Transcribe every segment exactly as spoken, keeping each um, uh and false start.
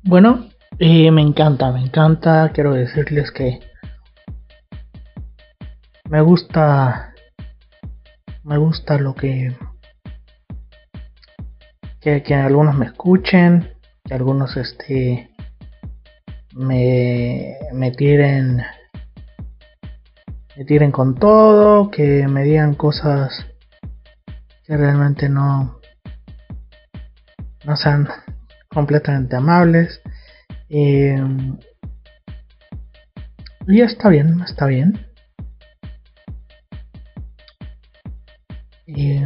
Bueno, eh, me encanta, me encanta. Quiero decirles que me gusta, me gusta lo que, que, que algunos me escuchen, que algunos este me, me tiren, me tiren con todo, que me digan cosas que realmente no, no sean completamente amables. Eh, y está bien, está bien. Y,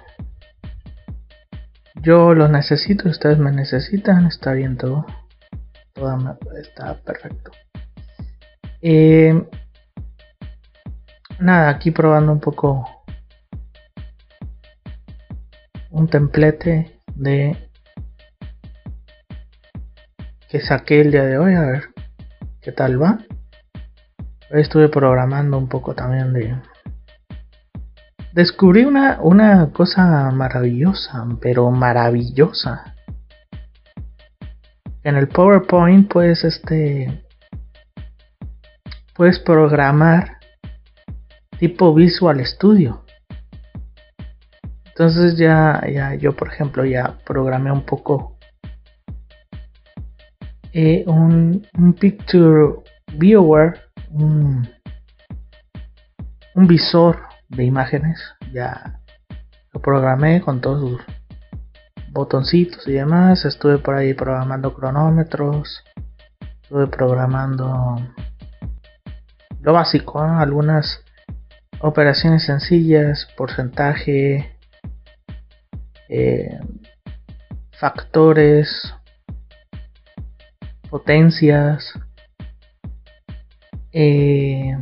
yo los necesito, ustedes me necesitan, está bien todo. Todo me, está perfecto. Eh, nada, aquí probando un poco un templete de que saqué el día de hoy, a ver qué tal va. Hoy estuve programando un poco también de... Descubrí una, una cosa maravillosa, pero maravillosa. En el PowerPoint puedes este puedes programar tipo Visual Studio. Entonces ya, ya yo por ejemplo ya programé un poco eh, un, un Picture Viewer, un, un visor de imágenes, ya lo programé con todos sus botoncitos y demás. Estuve por ahí programando cronómetros, estuve programando lo básico, ¿no? Algunas operaciones sencillas, porcentaje, eh, factores, potencias, eh,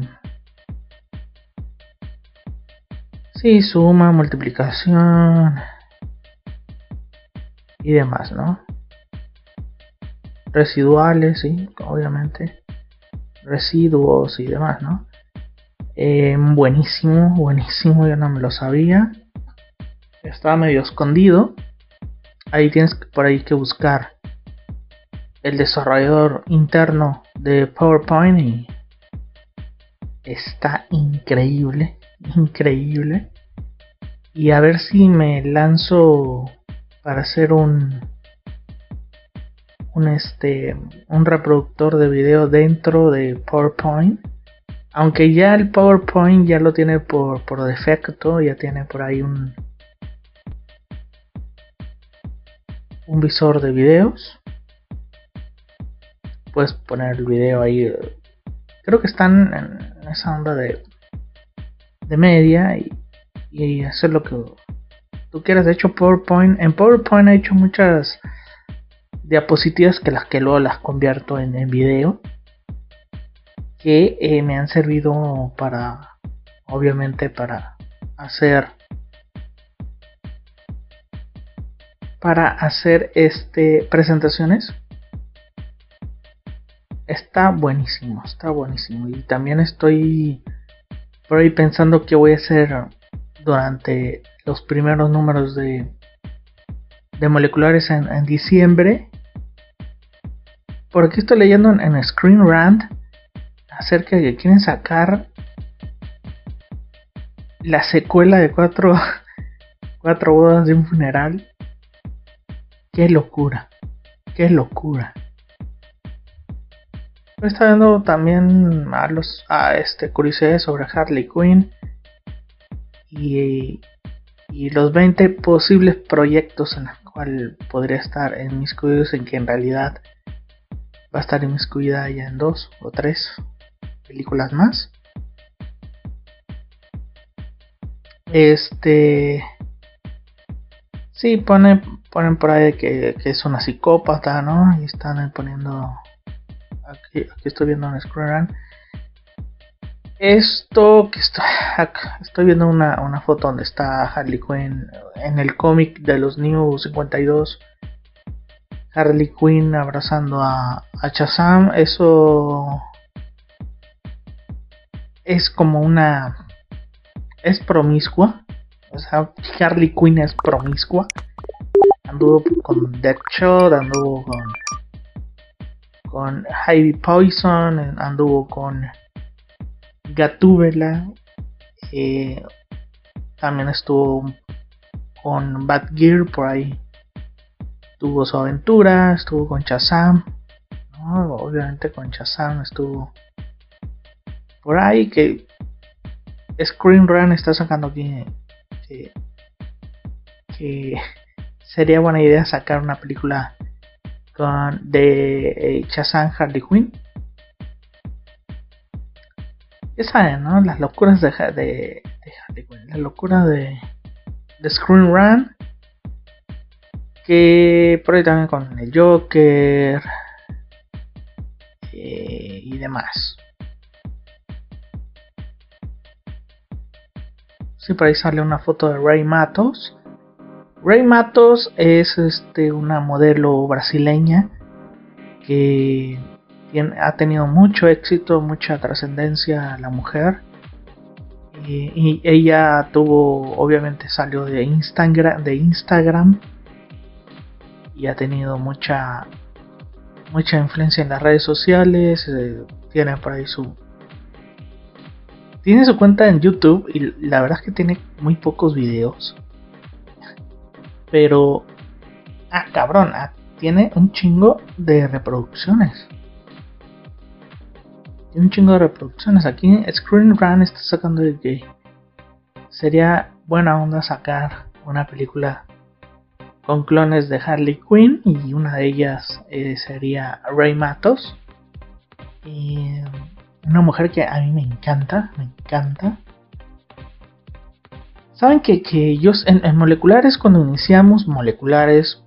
sí, suma, multiplicación y demás, ¿no? Residuales, sí, obviamente, residuos y demás, ¿no? Eh, buenísimo, buenísimo, yo no me lo sabía, estaba medio escondido. Ahí tienes por ahí que buscar el desarrollador interno de PowerPoint y está increíble, increíble. Y a ver si me lanzo para hacer un un este un reproductor de video dentro de PowerPoint, aunque ya el PowerPoint ya lo tiene por, por defecto, ya tiene por ahí un un visor de videos. Puedes poner el video ahí, creo que están en esa onda de de media y, y hacer lo que tú quieras. De hecho, PowerPoint en PowerPoint he hecho muchas diapositivas que las que luego las convierto en, en video, que eh, me han servido para, obviamente, para hacer para hacer este presentaciones. Está buenísimo, está buenísimo. Y también estoy por ahí pensando qué voy a hacer durante los primeros números de de moleculares en, en diciembre. Por aquí estoy leyendo en, en Screen Rant acerca de que quieren sacar la secuela de cuatro cuatro bodas de un funeral. Qué locura, qué locura. Estoy viendo también a los a este curiosidades sobre Harley Quinn y, y los veinte posibles proyectos en los cuales podría estar inmiscuidos, en que en realidad va a estar inmiscuida ya en dos o tres películas más. Este sí, ponen, ponen por ahí que, que es una psicópata, ¿no? Y están poniendo aquí, aquí estoy viendo en Screen. Esto que está acá, estoy viendo una, una foto donde está Harley Quinn en el cómic de los New cincuenta y dos. Harley Quinn abrazando a, a Shazam. Eso es como una... es promiscua. O sea, Harley Quinn es promiscua. Anduvo con Deadshot, anduvo con con Heavy Poison, anduvo con Gatúbela, eh, también estuvo con Bad Gear por ahí, tuvo su aventura, estuvo con Shazam, ¿no? Obviamente con Shazam estuvo por ahí, que Screen Run está sacando aquí que, que sería buena idea sacar una película con de eh, Shazam Harley Quinn. Ya saben, ¿no? Las locuras de, de, de Harley Quinn, las locuras de, de Screen Run, que por ahí también con el Joker eh, y demás. Sí, por ahí sale una foto de Ray Matos. Ray Matos es este una modelo brasileña que tiene, ha tenido mucho éxito, mucha trascendencia la mujer. Y, y ella tuvo, obviamente salió de Instagram, de Instagram y ha tenido mucha mucha influencia en las redes sociales. Eh, tiene por ahí su tiene su cuenta en YouTube y la verdad es que tiene muy pocos videos, pero ah cabrón, ah, tiene un chingo de reproducciones. Tiene un chingo de reproducciones. Aquí Screen Run está sacando de que sería buena onda sacar una película con clones de Harley Quinn y una de ellas eh, sería Ray Matos, y una mujer que a mí me encanta, me encanta. Saben que, que yo en, en Moleculares, cuando iniciamos Moleculares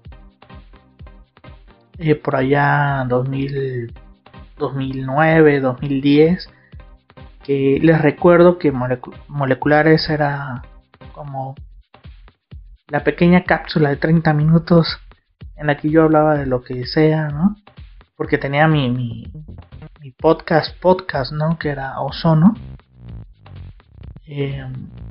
eh, por allá dos mil, dos mil nueve, dos mil diez, que les recuerdo que Molecu- Moleculares era como la pequeña cápsula de treinta minutos en la que yo hablaba de lo que sea, ¿no? Porque tenía mi, mi, mi podcast, podcast, ¿no? Que era Ozono. Eh,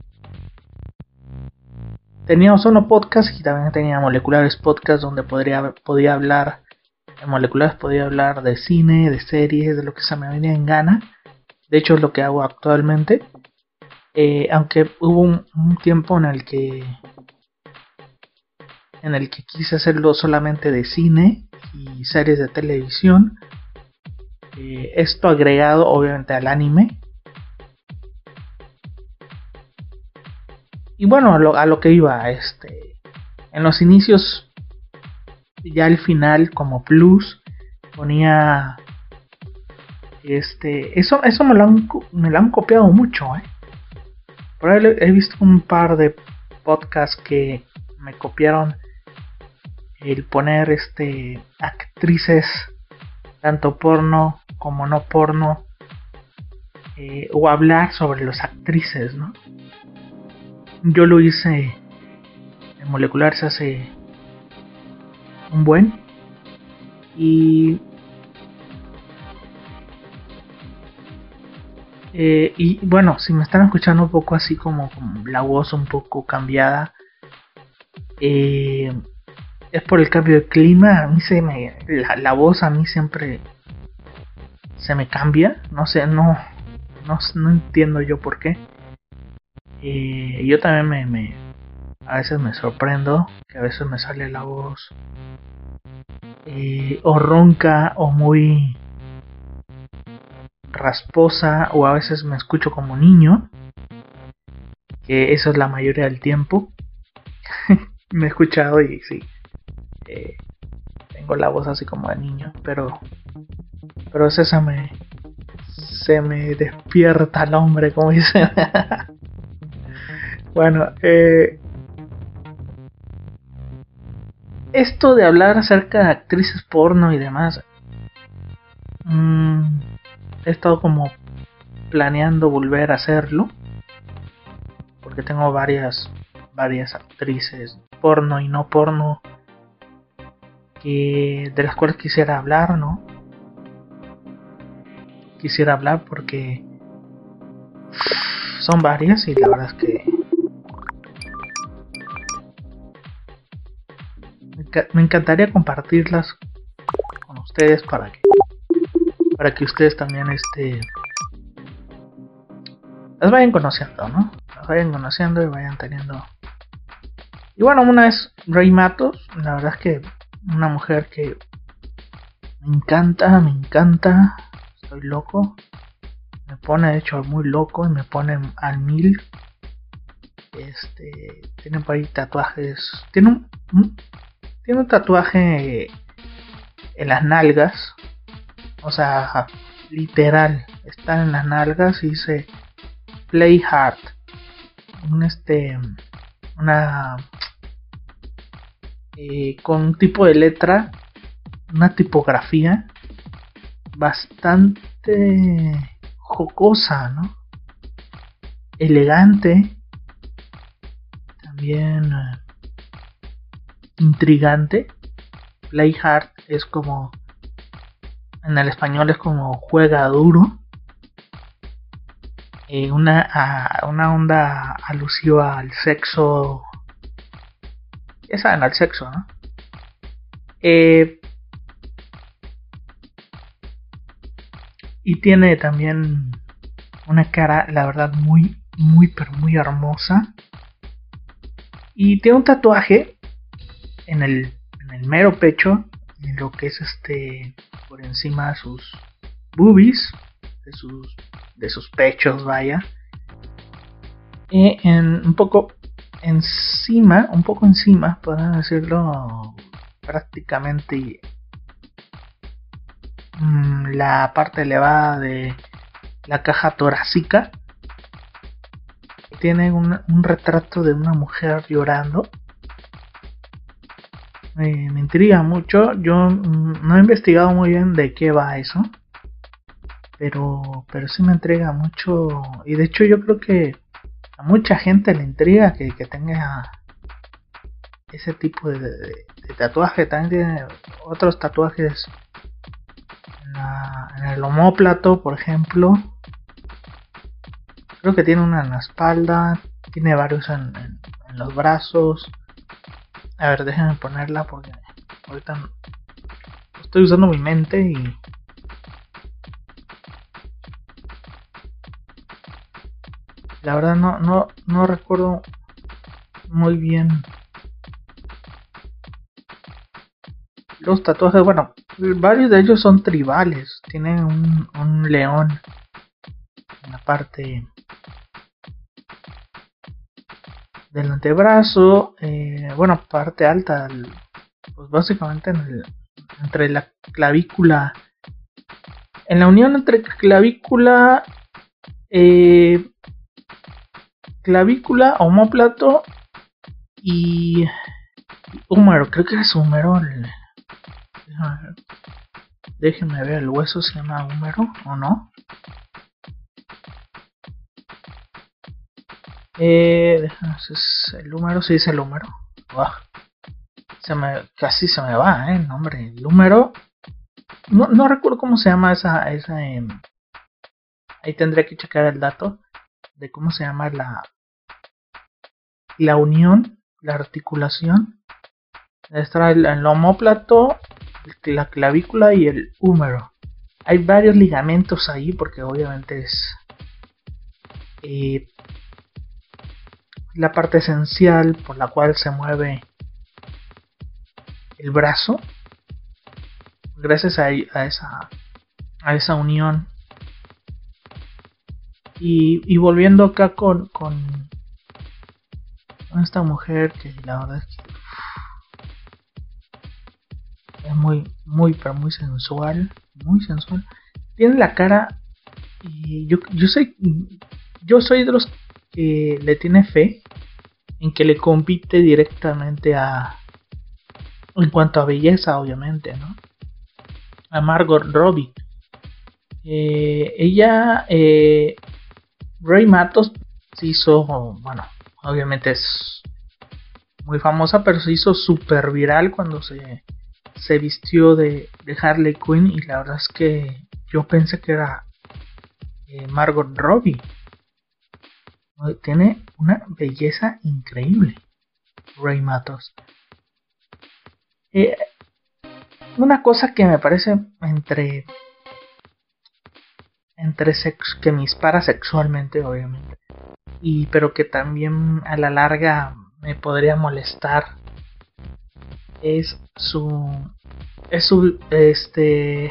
tenía Ozono Podcast y también tenía Moleculares Podcast, donde podría, podía hablar, en Moleculares podía hablar de cine, de series, de lo que se me venía en gana. De hecho es lo que hago actualmente. Eh, aunque hubo un, un tiempo en el que en el que quise hacerlo solamente de cine y series de televisión. Eh, esto agregado obviamente al anime. Y bueno, a lo, a lo que iba, este, en los inicios, ya al final como plus ponía este, eso, eso me lo han, me lo han copiado mucho, ¿eh? Por ahí he visto un par de podcasts que me copiaron el poner este actrices tanto porno como no porno, eh, o hablar sobre las actrices, ¿no? Yo lo hice en Moleculares hace un buen, y eh, y bueno, si me están escuchando un poco así como con la voz un poco cambiada, eh, es por el cambio de clima. A mí se me la, la voz a mí siempre se me cambia, no sé, no no, no entiendo yo por qué. Eh, yo también me, me a veces me sorprendo que a veces me sale la voz eh, o ronca o muy rasposa, o a veces me escucho como niño, que eso es la mayoría del tiempo. Me he escuchado y sí, eh, tengo la voz así como de niño, pero pero eso se me se me despierta el hombre, como dicen. Bueno, eh, esto de hablar acerca de actrices porno y demás, mmm, he estado como planeando volver a hacerlo, porque tengo varias varias actrices porno y no porno que de las cuales quisiera hablar, ¿no? Quisiera hablar porque son varias y la verdad es que me encantaría compartirlas con ustedes para que para que ustedes también este las vayan conociendo, ¿no? Las vayan conociendo y vayan teniendo. Y bueno, una es Rey Matos, la verdad es que una mujer que me encanta, me encanta, estoy loco, me pone de hecho muy loco y me pone al mil. Este, tiene por ahí tatuajes, tiene un, un tiene un tatuaje en las nalgas, o sea, literal, está en las nalgas y dice Play Hard, un este, una eh, con un tipo de letra, una tipografía bastante jocosa, ¿no? Elegante, también uh, intrigante. Play Hard es como, en el español es como juega duro. Eh, una, a, una onda alusiva al sexo. Ya saben, al sexo, ¿no? Eh, y tiene también una cara, la verdad, muy, muy, pero muy hermosa. Y tiene un tatuaje en el, en el mero pecho, en lo que es este, por encima de sus boobies, de sus, de sus pechos, vaya. Y en, un poco encima, un poco encima, podemos decirlo, prácticamente mmm, la parte elevada de la caja torácica. Tiene un, un retrato de una mujer llorando. Me, me intriga mucho. Yo mm, no he investigado muy bien de qué va eso, pero pero sí me intriga mucho. Y de hecho yo creo que a mucha gente le intriga que, que tenga ese tipo de, de, de tatuaje. También tiene otros tatuajes en, la, en el omóplato, por ejemplo. Creo que tiene una en la espalda, tiene varios en, en, en los brazos. A ver, déjenme ponerla porque ahorita estoy usando mi mente y la verdad no, no, no recuerdo muy bien los tatuajes. Bueno, varios de ellos son tribales. Tienen un, un león en la parte del antebrazo, eh, bueno, parte alta, pues básicamente en el, entre la clavícula, en la unión entre clavícula, eh, clavícula, omóplato y húmero, creo que es húmero. El, déjenme ver, el hueso se llama húmero o no. Eh, déjame, es el húmero, se dice el húmero. Wow. Se me, casi se me va, eh, el nombre, el húmero. No, no recuerdo cómo se llama esa, esa eh, ahí tendría que checar el dato de cómo se llama la la unión, la articulación. Está el, el omóplato, la clavícula y el húmero. Hay varios ligamentos ahí porque obviamente es eh, la parte esencial por la cual se mueve el brazo. Gracias a, a esa a esa unión. Y, y volviendo acá con, con con esta mujer que la verdad es que es muy muy pero muy sensual, muy sensual. Tiene la cara y yo yo soy yo soy de los que le tiene fe en que le compite directamente a, en cuanto a belleza, obviamente, ¿no? A Margot Robbie. Eh, ella eh, Rey Matos se hizo, bueno, obviamente es muy famosa, pero se hizo super viral cuando se, se vistió de, de Harley Quinn. Y la verdad es que yo pensé que era eh, Margot Robbie. Tiene una belleza increíble Rey Matos. Eh, una cosa que me parece entre entre sex que me dispara sexualmente, obviamente, y pero que también a la larga me podría molestar, es su es su este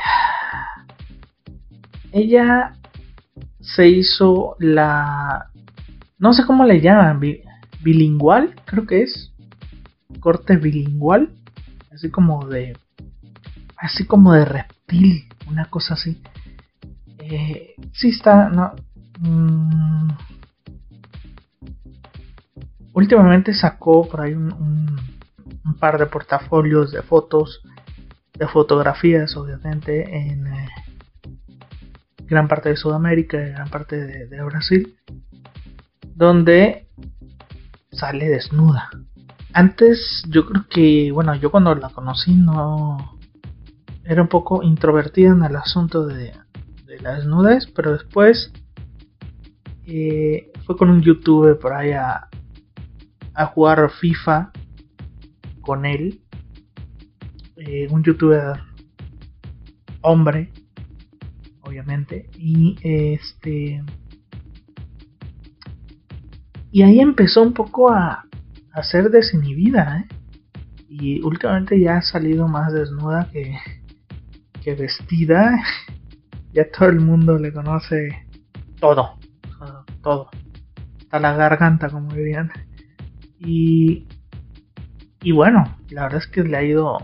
ella se hizo la, no sé cómo le llaman, bi, bilingual, creo que es corte bilingual, así como de así como de reptil, una cosa así. Eh, sí está, no. Mmm, últimamente sacó por ahí un, un, un par de portafolios de fotos, de fotografías, obviamente, en eh, gran parte de Sudamérica, gran parte de, de Brasil, donde sale desnuda. Antes, yo creo que, bueno, yo cuando la conocí no era un poco introvertida en el asunto de, de la desnudez, pero después eh, fue con un youtuber por ahí a, a jugar FIFA con él, eh, un youtuber hombre, obviamente, y este y ahí empezó un poco a, a ser desinhibida, ¿eh? Y últimamente ya ha salido más desnuda que, que vestida. Ya todo el mundo le conoce todo, todo, todo, hasta la garganta, como dirían. Y, y bueno, la verdad es que le ha ido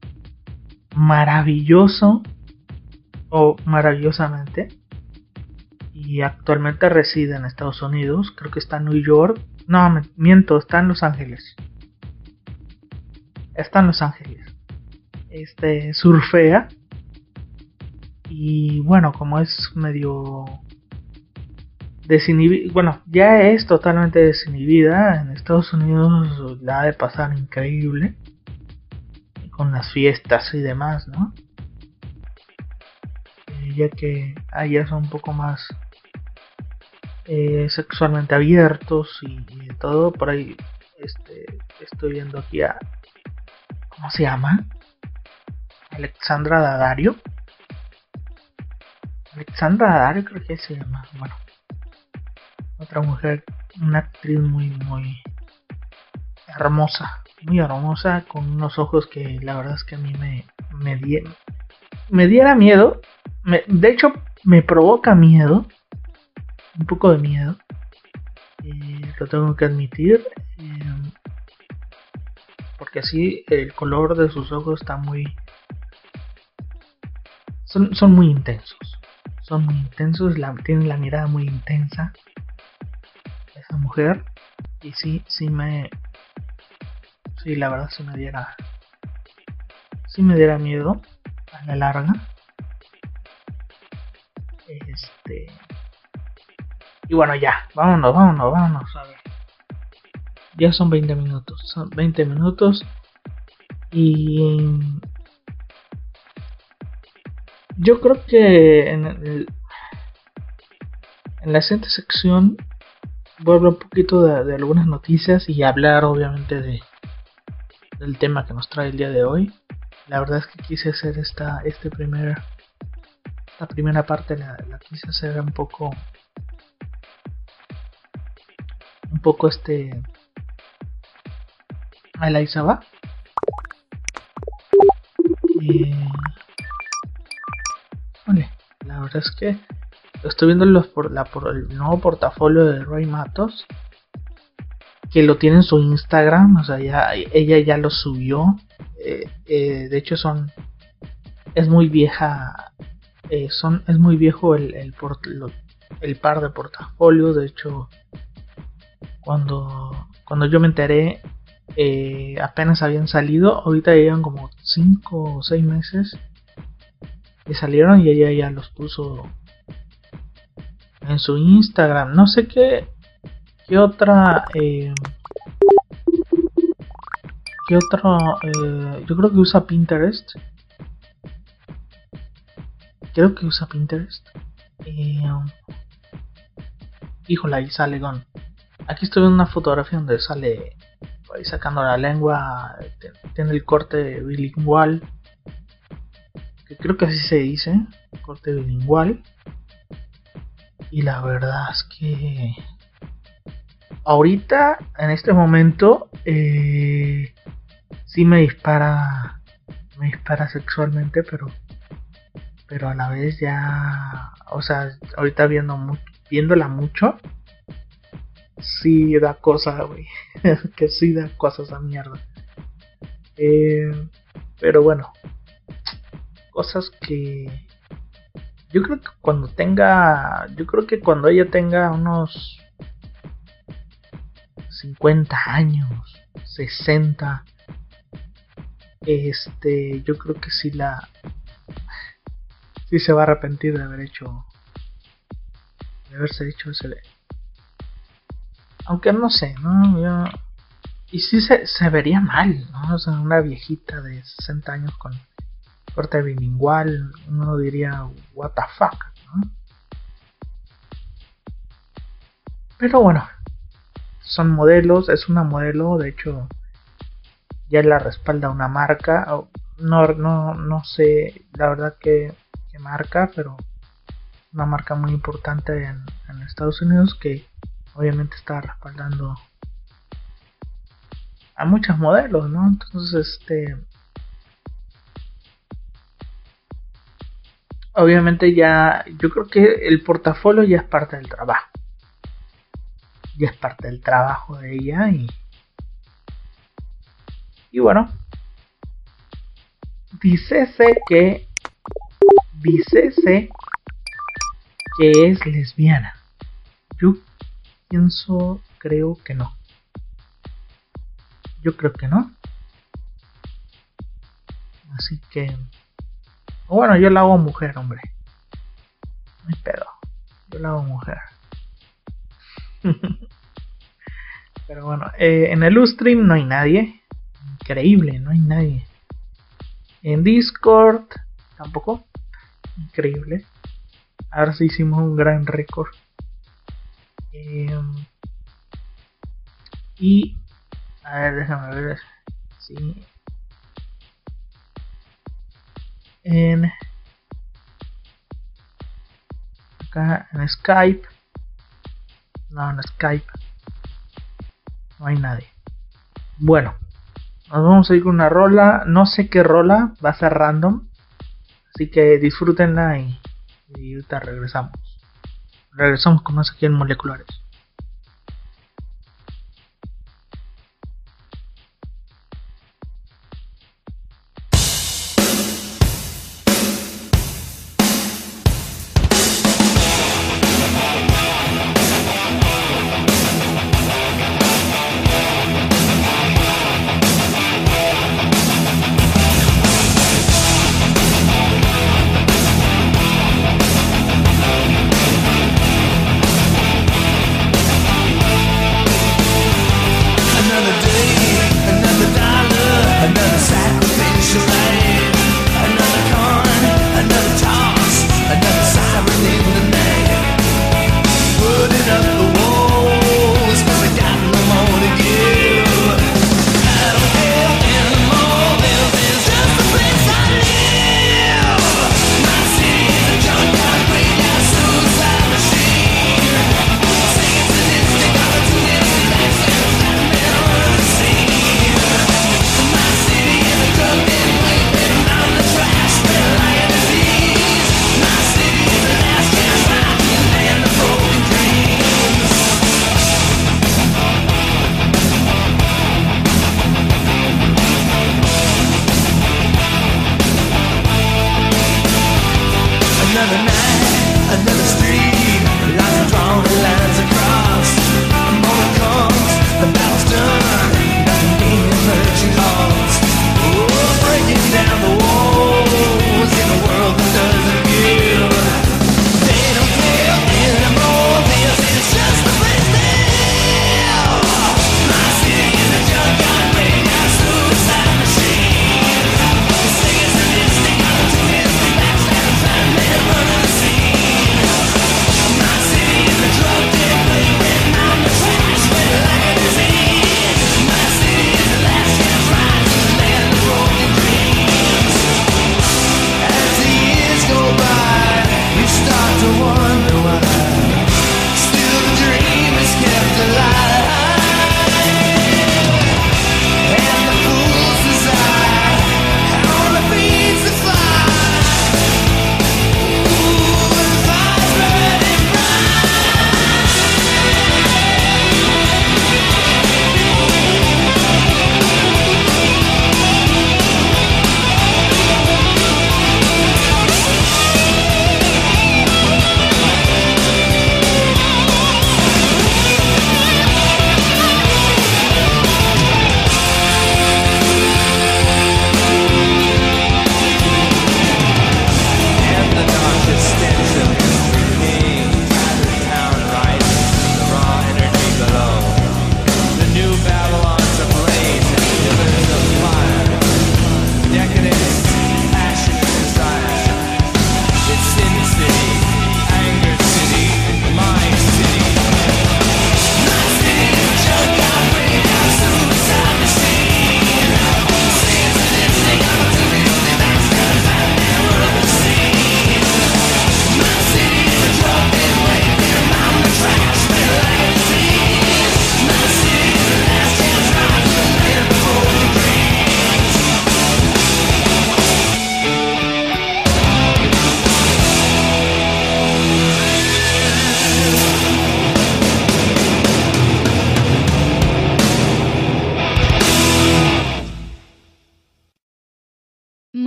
maravilloso o maravillosamente. Y actualmente reside en Estados Unidos, creo que está en New York. No, me, miento, está en Los Ángeles. Está en Los Ángeles. Este surfea. Y bueno, como es medio desinhibida, bueno, ya es totalmente desinhibida. En Estados Unidos la ha de pasar increíble con las fiestas y demás, ¿no? Eh, ya que allá son un poco más eh, sexualmente abiertos y, y de todo. Por ahí este, estoy viendo aquí a, ¿cómo se llama? Alexandra Daddario. Alexandra Daddario creo que se llama. Bueno, otra mujer, una actriz muy muy hermosa, muy hermosa, con unos ojos que la verdad es que a mí me me, die, me diera miedo. Me, de hecho me provoca miedo, un poco de miedo, eh, lo tengo que admitir, eh, porque así el color de sus ojos está muy, son, son muy intensos, son muy intensos, la, tienen la mirada muy intensa esa mujer, y sí, sí me, sí la verdad sí me diera, sí me diera miedo a la larga. Este, y bueno, ya, vámonos, vámonos, vámonos, a ver. Ya son veinte minutos, son veinte minutos y yo creo que en, el, en la siguiente sección voy a hablar un poquito de, de algunas noticias y hablar obviamente de del tema que nos trae el día de hoy. La verdad es que quise hacer esta este primer esta primera parte la, la quise hacer un poco un poco este a la Isaba. Eh, vale, la verdad es que estoy viendo los por, la, por el nuevo portafolio de Roy Matos, que lo tiene en su Instagram, o sea, ya ella ya lo subió. Eh, eh, de hecho son es muy vieja, eh, son es muy viejo el el, port, lo, el par de portafolios. De hecho, cuando cuando yo me enteré, eh, apenas habían salido. Ahorita llevan como cinco o seis meses que salieron y ella ya los puso en su Instagram. No sé qué qué otra eh, qué otro eh, yo creo que usa Pinterest. Creo que usa Pinterest. Eh, híjole, ahí sale con. Aquí estoy viendo una fotografía donde sale ahí sacando la lengua. Tiene el corte bilingual, que creo que así se dice, corte bilingual. Y la verdad es que ahorita, en este momento, eh, sí me dispara, me dispara sexualmente, pero, pero a la vez ya, o sea, ahorita viendo mu- viéndola mucho, sí da cosa, güey, que sí da cosas esa mierda. Eh, pero bueno, cosas que yo creo que cuando tenga, yo creo que cuando ella tenga unos cincuenta años, sesenta, este, yo creo que sí la, sí se va a arrepentir de haber hecho, de haberse hecho ese, aunque no sé, ¿no? Yo, y sí se, se vería mal, ¿no? O sea, una viejita de sesenta años con corte bilingual, uno diría, what the fuck, ¿no? Pero bueno, son modelos, es una modelo, de hecho, ya la respalda una marca, no, no, no sé la verdad que, que marca, pero una marca muy importante en, en Estados Unidos que obviamente está respaldando a muchos modelos, ¿no? Entonces, este, obviamente ya, yo creo que el portafolio ya es parte del trabajo, ya es parte del trabajo de ella y, y bueno, dícese que, dícese que es lesbiana. Yo pienso, creo que no. Yo creo que no. Así que, bueno, yo la hago mujer, hombre. No hay pedo. Yo la hago mujer. Pero bueno, eh, en el Ustream no hay nadie. Increíble, no hay nadie. En Discord tampoco. Increíble. Ahora sí hicimos un gran récord. Eh, y, a ver, déjame ver. Sí. En acá en Skype. No, en Skype no hay nadie. Bueno, nos vamos a ir con una rola. No sé qué rola, va a ser random. Así que disfrútenla y, y ahorita regresamos. Regresamos con más aquí en Moleculares.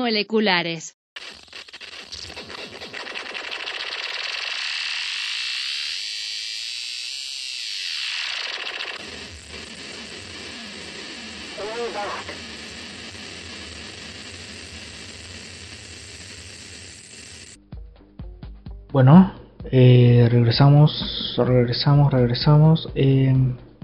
moleculares. Bueno, eh, regresamos, regresamos, regresamos. Eh,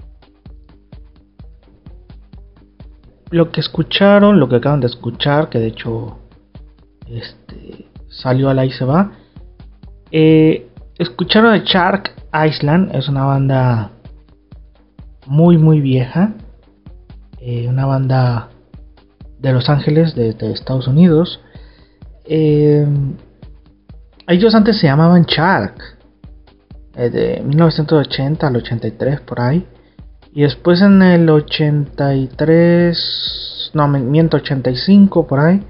lo que escucharon, lo que acaban de escuchar, que de hecho este, salió al aire y se va. Eh, escucharon a Shark Island, es una banda muy muy vieja, eh, una banda de Los Ángeles, de, de Estados Unidos. Eh, ellos antes se llamaban Shark, eh, de mil novecientos ochenta al ochenta y tres por ahí, y después en el ochenta y tres, no, miento, ochenta y cinco por ahí,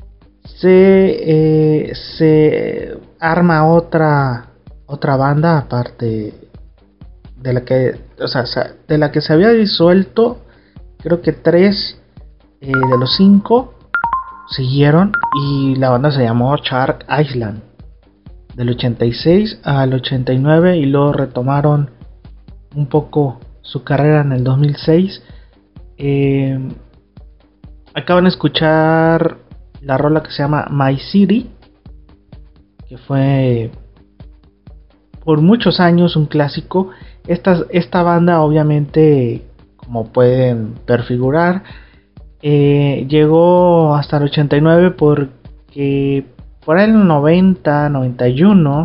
se, eh, se arma otra otra banda aparte de la que, o sea, de la que se había disuelto. Creo que tres eh, de los cinco siguieron y la banda se llamó Shark Island del ochenta y seis al ochenta y nueve, y luego retomaron un poco su carrera en el dos mil seis. Eh, acaban de escuchar la rola que se llama My City, que fue por muchos años un clásico. Esta, esta banda, obviamente, como pueden perfigurar, eh, llegó hasta el ochenta y nueve porque por ahí en el noventa, noventa y uno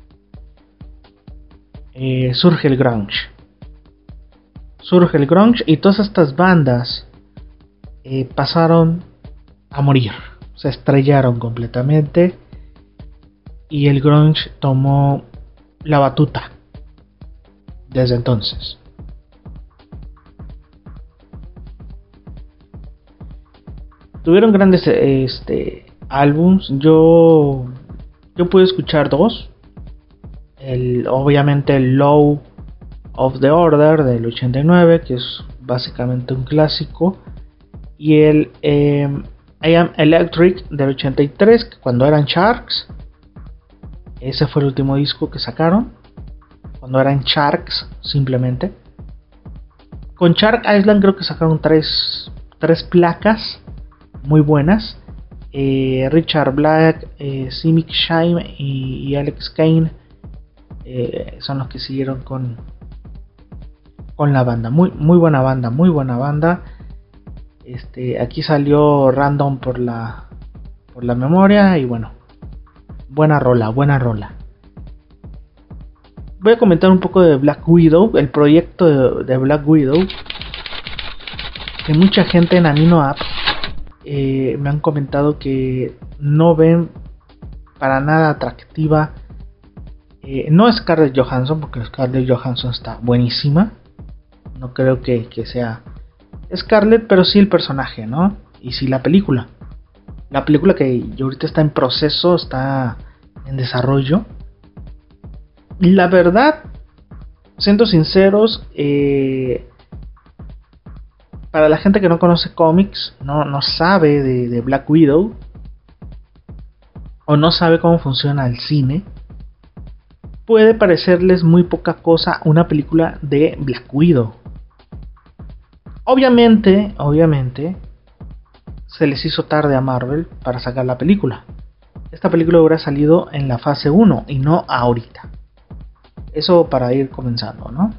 eh, surge el grunge. Surge el grunge y todas estas bandas eh, pasaron a morir, se estrellaron completamente y el grunge tomó la batuta desde entonces. Tuvieron grandes este, álbums. Yo yo pude escuchar dos. El, obviamente el Law of the Order del ochenta y nueve, que es básicamente un clásico, y el eh, I Am Electric del ochenta y tres, que cuando eran Sharks. Ese fue el último disco que sacaron, cuando eran Sharks simplemente. Con Shark Island creo que sacaron tres, tres placas muy buenas. eh, Richard Black, eh, Simic Shime y, y Alex Kane eh, son los que siguieron con, con la banda. Muy, muy buena banda, muy buena banda. Este, aquí salió Random por la, por la memoria y bueno, buena rola, buena rola. Voy a comentar un poco de Black Widow, el proyecto de, de Black Widow, que mucha gente en Amino App eh, me han comentado que no ven para nada atractiva. Eh, no Scarlett Johansson, porque Scarlett Johansson está buenísima. No creo que, que sea Scarlett, pero sí el personaje, ¿no? Y sí la película. La película que yo ahorita está en proceso, está en desarrollo. La verdad, siendo sinceros, eh, para la gente que no conoce cómics, no, no sabe de, de Black Widow, o no sabe cómo funciona el cine, puede parecerles muy poca cosa una película de Black Widow. Obviamente, obviamente, se les hizo tarde a Marvel para sacar la película. Esta película hubiera salido en la fase uno y no ahorita. Eso para ir comenzando, ¿no?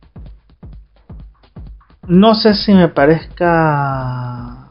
No sé si me parezca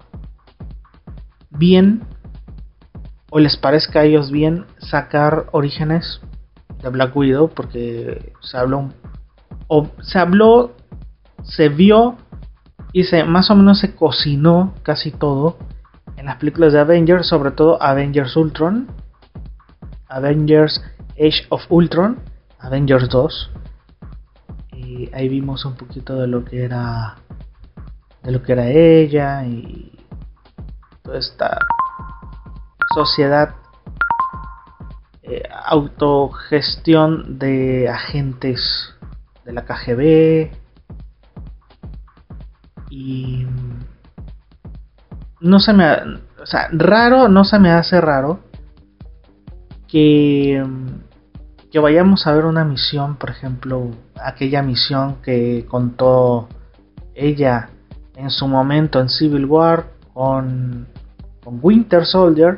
bien o les parezca a ellos bien sacar Orígenes de Black Widow, porque se habló o se habló, se vio y se más o menos se cocinó casi todo en las películas de Avengers, sobre todo Avengers Ultron, Avengers Age of Ultron, Avengers dos, y ahí vimos un poquito de lo que era de lo que era ella y toda esta sociedad, eh, autogestión de agentes de la K G B. Y no se me o sea, raro, no se me hace raro que, que vayamos a ver una misión, por ejemplo, aquella misión que contó ella en su momento en Civil War con, con Winter Soldier,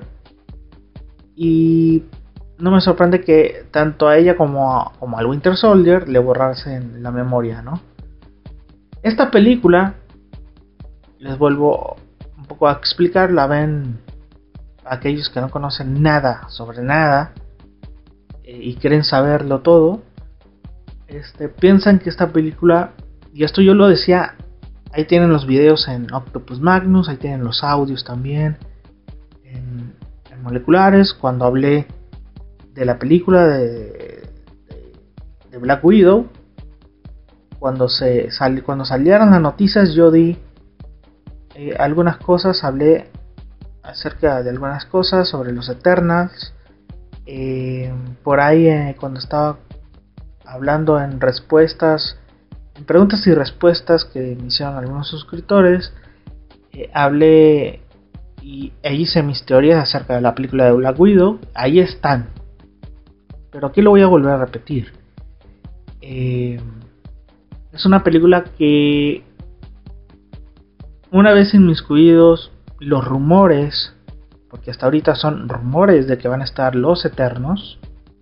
y no me sorprende que tanto a ella como, a, como al Winter Soldier le borrase en la memoria, ¿no? Esta película, les vuelvo un poco a explicar, la ven aquellos que no conocen nada sobre nada eh, y quieren saberlo todo. Este, piensan que esta película, y esto yo lo decía, ahí tienen los videos en Octopus Magnus, ahí tienen los audios también en, en Moleculares, cuando hablé de la película de, de, de Black Widow. Cuando, se sal, cuando salieron las noticias, yo di eh, algunas cosas, hablé acerca de algunas cosas sobre los Eternals. Eh, por ahí, eh, cuando estaba hablando en respuestas, en preguntas y respuestas que me hicieron algunos suscriptores, eh, hablé y e hice mis teorías acerca de la película de Black Widow. Ahí están, pero aquí lo voy a volver a repetir. Eh, es una película que, una vez inmiscuidos los rumores, porque hasta ahorita son rumores de que van a estar los Eternos,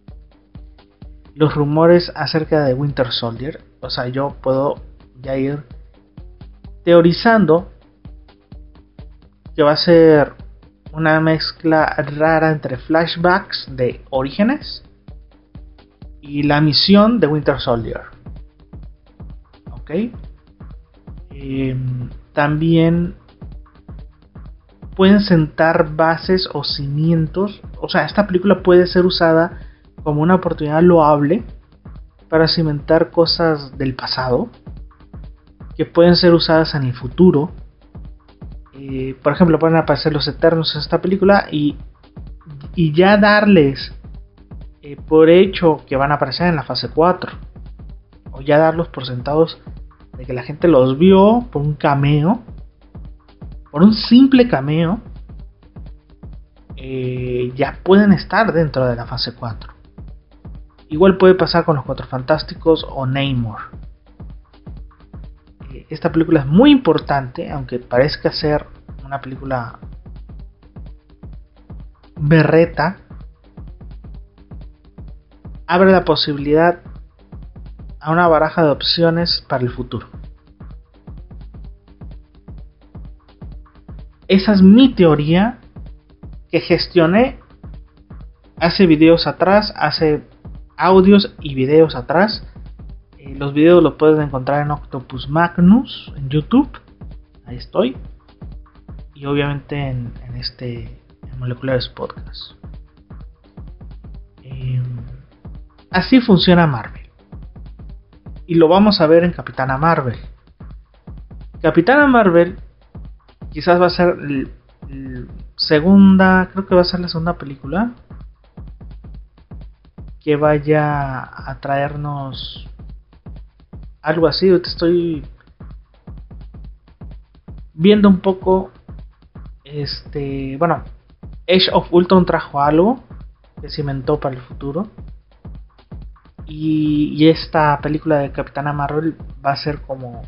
los rumores acerca de Winter Soldier, o sea, yo puedo ya ir teorizando que va a ser una mezcla rara entre flashbacks de Orígenes y la misión de Winter Soldier. Ok. Eh, también pueden sentar bases o cimientos. O sea, esta película puede ser usada como una oportunidad loable para cimentar cosas del pasado que pueden ser usadas en el futuro. Eh, por ejemplo, pueden aparecer los Eternos en esta película y, y ya darles eh, por hecho que van a aparecer en la fase cuatro, o ya darlos por sentados de que la gente los vio por un cameo, por un simple cameo. Eh, ya pueden estar dentro de la fase cuatro. Igual puede pasar con los Cuatro Fantásticos o Namor. Eh, esta película es muy importante, aunque parezca ser una película berreta. Abre la posibilidad a una baraja de opciones para el futuro. Esa es mi teoría que gestioné hace videos atrás, hace audios y videos atrás. Eh, los videos los puedes encontrar en Octopus Magnus en YouTube. Ahí estoy. Y obviamente en, en este en Moleculares Podcast. Eh, así funciona Marvel. Y lo vamos a ver en Capitana Marvel. Capitana Marvel quizás va a ser l- l- segunda, creo que va a ser la segunda película que vaya a traernos algo así. Yo te estoy viendo un poco, este, bueno, Age of Ultron trajo algo que cimentó para el futuro, y, y esta película de Capitana Marvel va a ser como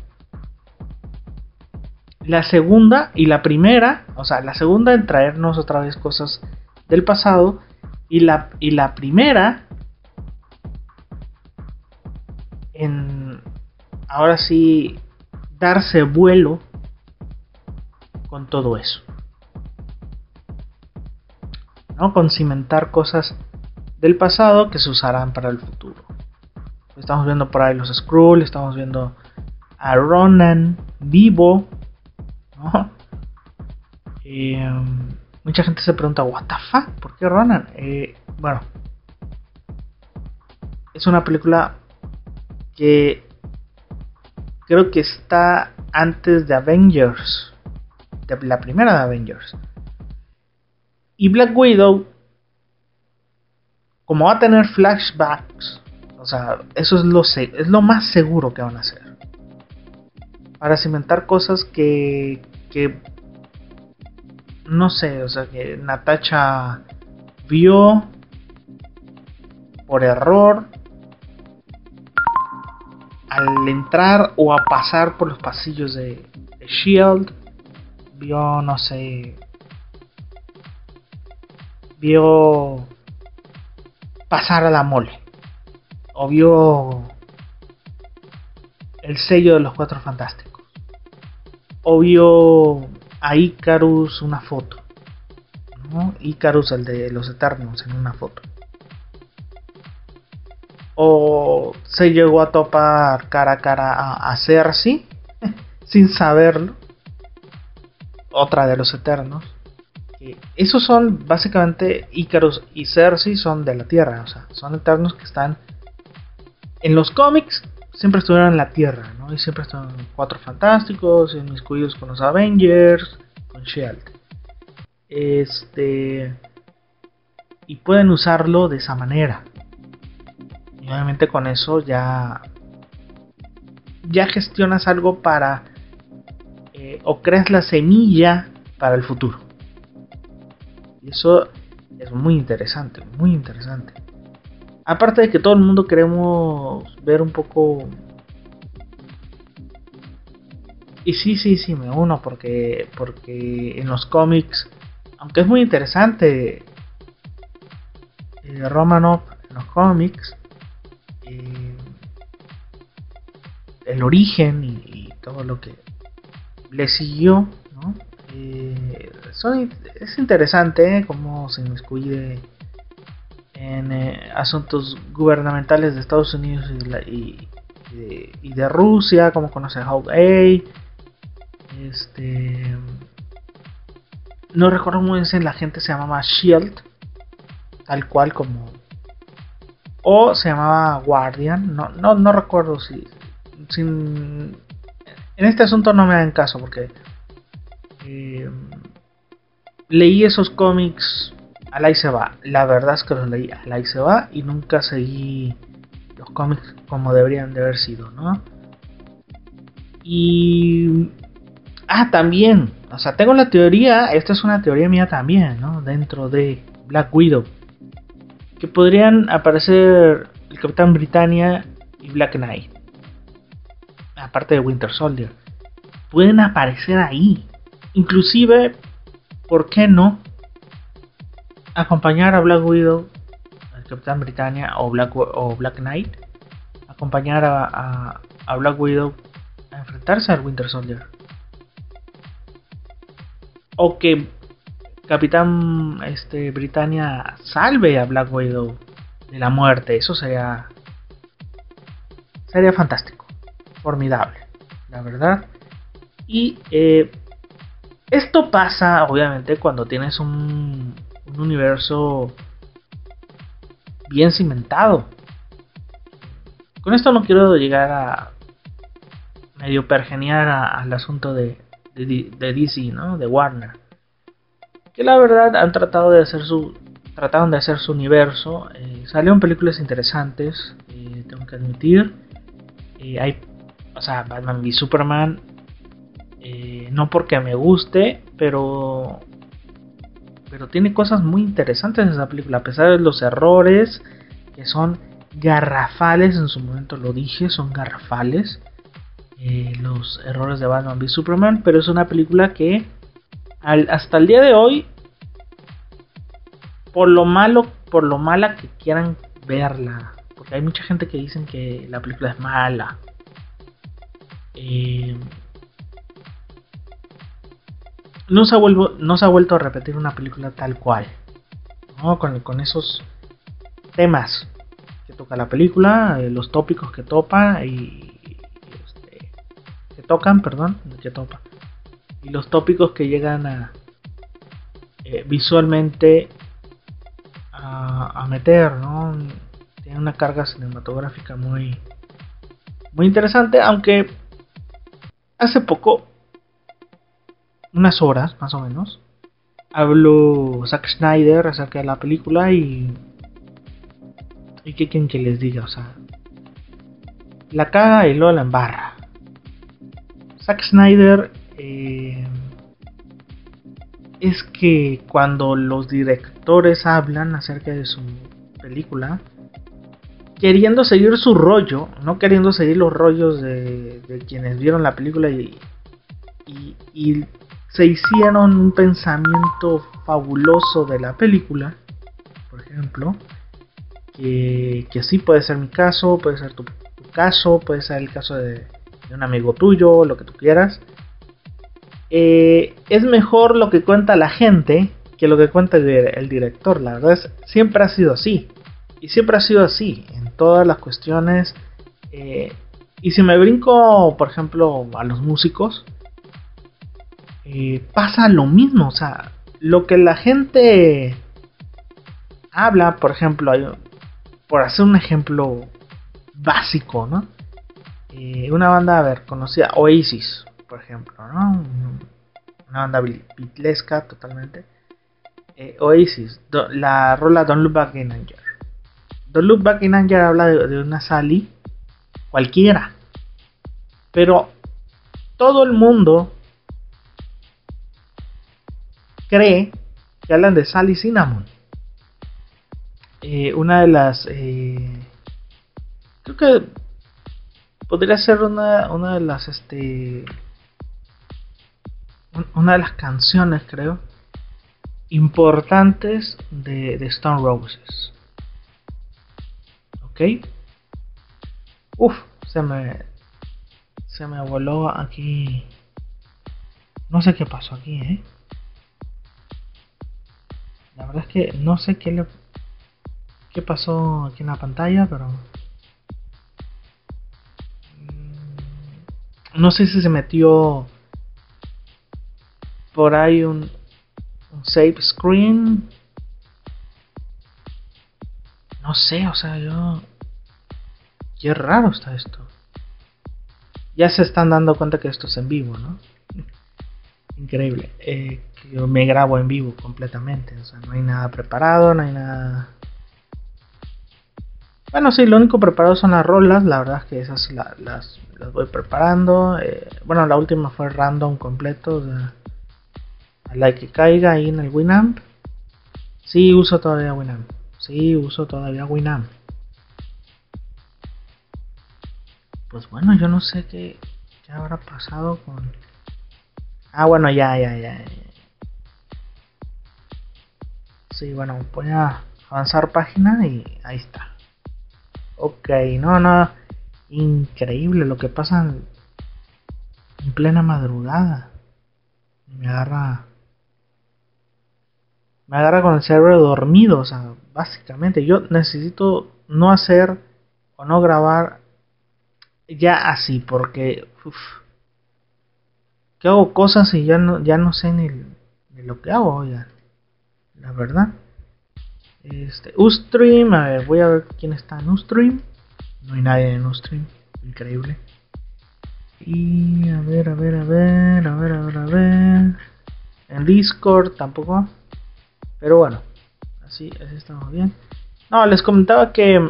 la segunda y la primera, o sea, la segunda en traernos otra vez cosas del pasado, y la, y la primera en ahora sí darse vuelo con todo eso, ¿no? Con cimentar cosas del pasado que se usarán para el futuro. Estamos viendo por ahí los Skrull, estamos viendo a Ronan vivo, ¿no? Eh, mucha gente se pregunta, what the fuck, ¿por qué Ronan? Eh, bueno, es una película que creo que está antes de Avengers, de la primera de Avengers. Y Black Widow, como va a tener flashbacks, o sea, eso es lo, es lo más seguro que van a hacer, para cimentar cosas que, que no sé, o sea, que Natasha vio por error al entrar o a pasar por los pasillos de, de Shield, vio, no sé, vio pasar a la mole, o vio el sello de los Cuatro Fantásticos, o vio a Icarus una foto, ¿no? Icarus, el de los Eternos, en una foto. O se llegó a topar cara a cara a, a Cersei sin saberlo, otra de los Eternos. Eh, esos son básicamente Icarus y Cersei, son de la Tierra, o sea, son Eternos que están en los cómics, siempre estuvieron en la Tierra, ¿no? Y siempre están Cuatro Fantásticos, inmiscuidos con los Avengers, con Shield. Este y pueden usarlo de esa manera. Y obviamente con eso ya ya gestionas algo para eh, o creas la semilla para el futuro. Y eso es muy interesante, muy interesante. Aparte de que todo el mundo queremos ver un poco. Y sí, sí, sí, me uno porque porque en los cómics, aunque es muy interesante eh, Romanoff en los cómics, eh, el origen y, y todo lo que le siguió, ¿no? Eh, son, es interesante ¿eh? Cómo se inmiscuye en eh, asuntos gubernamentales de Estados Unidos y, la, y, y, de, y de Rusia, cómo conoce a Hawkeye. Este, no recuerdo muy bien si la gente se llamaba Shield, tal cual como, o se llamaba Guardian. No, no, no recuerdo si, sin, en este asunto no me hagan caso porque eh, leí esos cómics al ahí se va. La verdad es que los leí al ahí se va y nunca seguí los cómics como deberían de haber sido, ¿no? Y ah, también, o sea, tengo la teoría, esta es una teoría mía también, ¿no? Dentro de Black Widow, que podrían aparecer el Capitán Britannia y Black Knight, aparte de Winter Soldier, pueden aparecer ahí. Inclusive, ¿por qué no acompañar a Black Widow, al Capitán Britannia o Black, o Black Knight, acompañar a, a, a Black Widow a enfrentarse al Winter Soldier? O que Capitán este, Britannia salve a Black Widow de la muerte. Eso sería sería fantástico, formidable, la verdad. Y eh, esto pasa obviamente cuando tienes un, un universo bien cimentado. Con esto no quiero llegar a medio pergeniar al asunto de, de, de D C, ¿no? De Warner, que la verdad han tratado de hacer su trataron de hacer su universo. Eh, salieron películas interesantes, eh, tengo que admitir. Eh, hay, o sea, Batman v Superman, eh, no porque me guste, pero pero tiene cosas muy interesantes en esa película, a pesar de los errores que son garrafales. En su momento lo dije, son garrafales eh, los errores de Batman v Superman, pero es una película que al, hasta el día de hoy, por lo malo, por lo mala que quieran verla, porque hay mucha gente que dicen que la película es mala, eh, no se ha vuelvo, no se ha vuelto a repetir una película tal cual, ¿no? Con, con esos temas que toca la película, eh, los tópicos que topa y, y este, que tocan, perdón, que topa, y los tópicos que llegan a eh, visualmente a, a meter, ¿no? Tiene una carga cinematográfica muy muy interesante, aunque hace poco, unas horas más o menos, habló Zack Snyder acerca de la película y y que quien que les diga, o sea, la caga y luego la embarra. Zack Snyder eh, es que cuando los directores hablan acerca de su película, queriendo seguir su rollo, no queriendo seguir los rollos de, de quienes vieron la película y, y, y se hicieron un pensamiento fabuloso de la película, por ejemplo, que, que sí puede ser mi caso, puede ser tu, tu caso, puede ser el caso de, de un amigo tuyo, lo que tú quieras. Eh, es mejor lo que cuenta la gente que lo que cuenta el, el director. La verdad es siempre ha sido así. Y siempre ha sido así en todas las cuestiones. Eh, y si me brinco, por ejemplo, a los músicos, eh, pasa lo mismo. O sea, lo que la gente habla, por ejemplo, hay, por hacer un ejemplo básico, ¿no? Eh, una banda, a ver, conocida, Oasis, por ejemplo, ¿no? Una banda beatlesca totalmente. Eh, Oasis, do, la rola Don't Look Back in Anger. Don't Look Back in Anger habla de, de una Sally cualquiera, pero todo el mundo cree que hablan de Sally Cinnamon. Eh, una de las, eh, creo que podría ser una, una de las, este, una de las canciones, creo, importantes de, de Stone Roses. Ok. Uf, se me se me voló aquí. No sé qué pasó aquí, eh. La verdad es que no sé qué le qué pasó aquí en la pantalla, pero no sé si se metió por ahí un, un save screen. No sé, o sea, yo... Qué raro está esto. Ya se están dando cuenta que esto es en vivo, ¿no? Increíble. Eh, que yo me grabo en vivo completamente. O sea, no hay nada preparado, no hay nada... Bueno, sí, lo único preparado son las rolas. La verdad es que esas la, las, las voy preparando. Eh, bueno, la última fue random completo. O sea, a la que caiga ahí en el Winamp. Sí, uso todavía Winamp. Sí, uso todavía Winamp. Pues bueno, yo no sé qué, qué habrá pasado con... Ah, bueno, ya, ya, ya, ya. Sí, bueno, voy a avanzar página y ahí está. Ok, no, no. Increíble lo que pasa en, en plena madrugada. Me agarra... Me agarra con el cerebro dormido, o sea, básicamente. Yo necesito no hacer o no grabar ya así, porque... Uf, que hago cosas y ya no, ya no sé ni, ni lo que hago, oigan. La verdad. Este, Ustream, a ver, voy a ver quién está en Ustream. No hay nadie en Ustream, increíble. Y a ver, a ver, a ver, a ver, a ver, a ver. En Discord tampoco. Pero bueno, así, así estamos bien. No, les comentaba que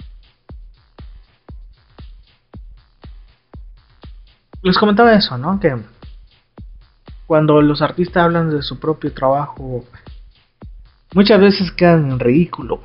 les comentaba eso, ¿no? Que cuando los artistas hablan de su propio trabajo, muchas veces quedan en ridículo.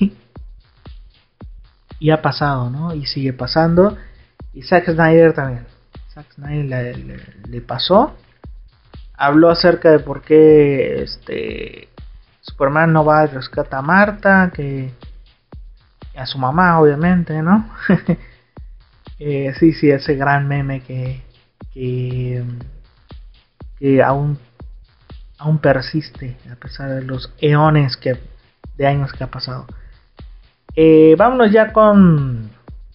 Y ha pasado, ¿no? Y sigue pasando. Y Zack Snyder también. Zack Snyder le, le, le pasó. Habló acerca de por qué este Superman no va a rescatar a Marta, que a su mamá, obviamente, ¿no? eh, sí, sí, ese gran meme que que, que aún aún persiste a pesar de los eones que de años que ha pasado. Eh, vámonos ya con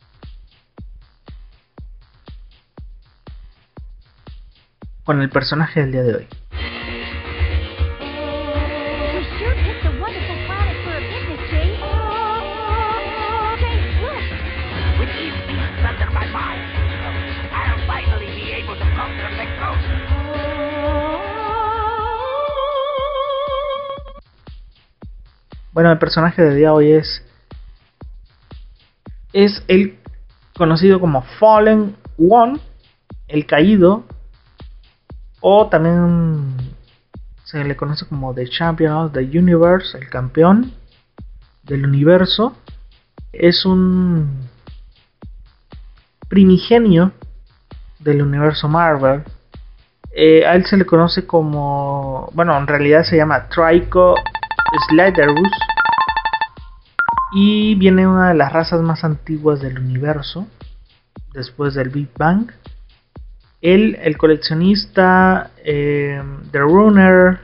con el personaje del día de hoy. Bueno, el personaje del día de hoy es es el conocido como Fallen One, el caído, o también se le conoce como The Champion of the Universe, el campeón del universo. Es un primigenio del universo Marvel. Eh, a él se le conoce como, bueno, en realidad se llama Trico Sliderus y viene una de las razas más antiguas del universo después del Big Bang. Él, el coleccionista, eh, The Runner,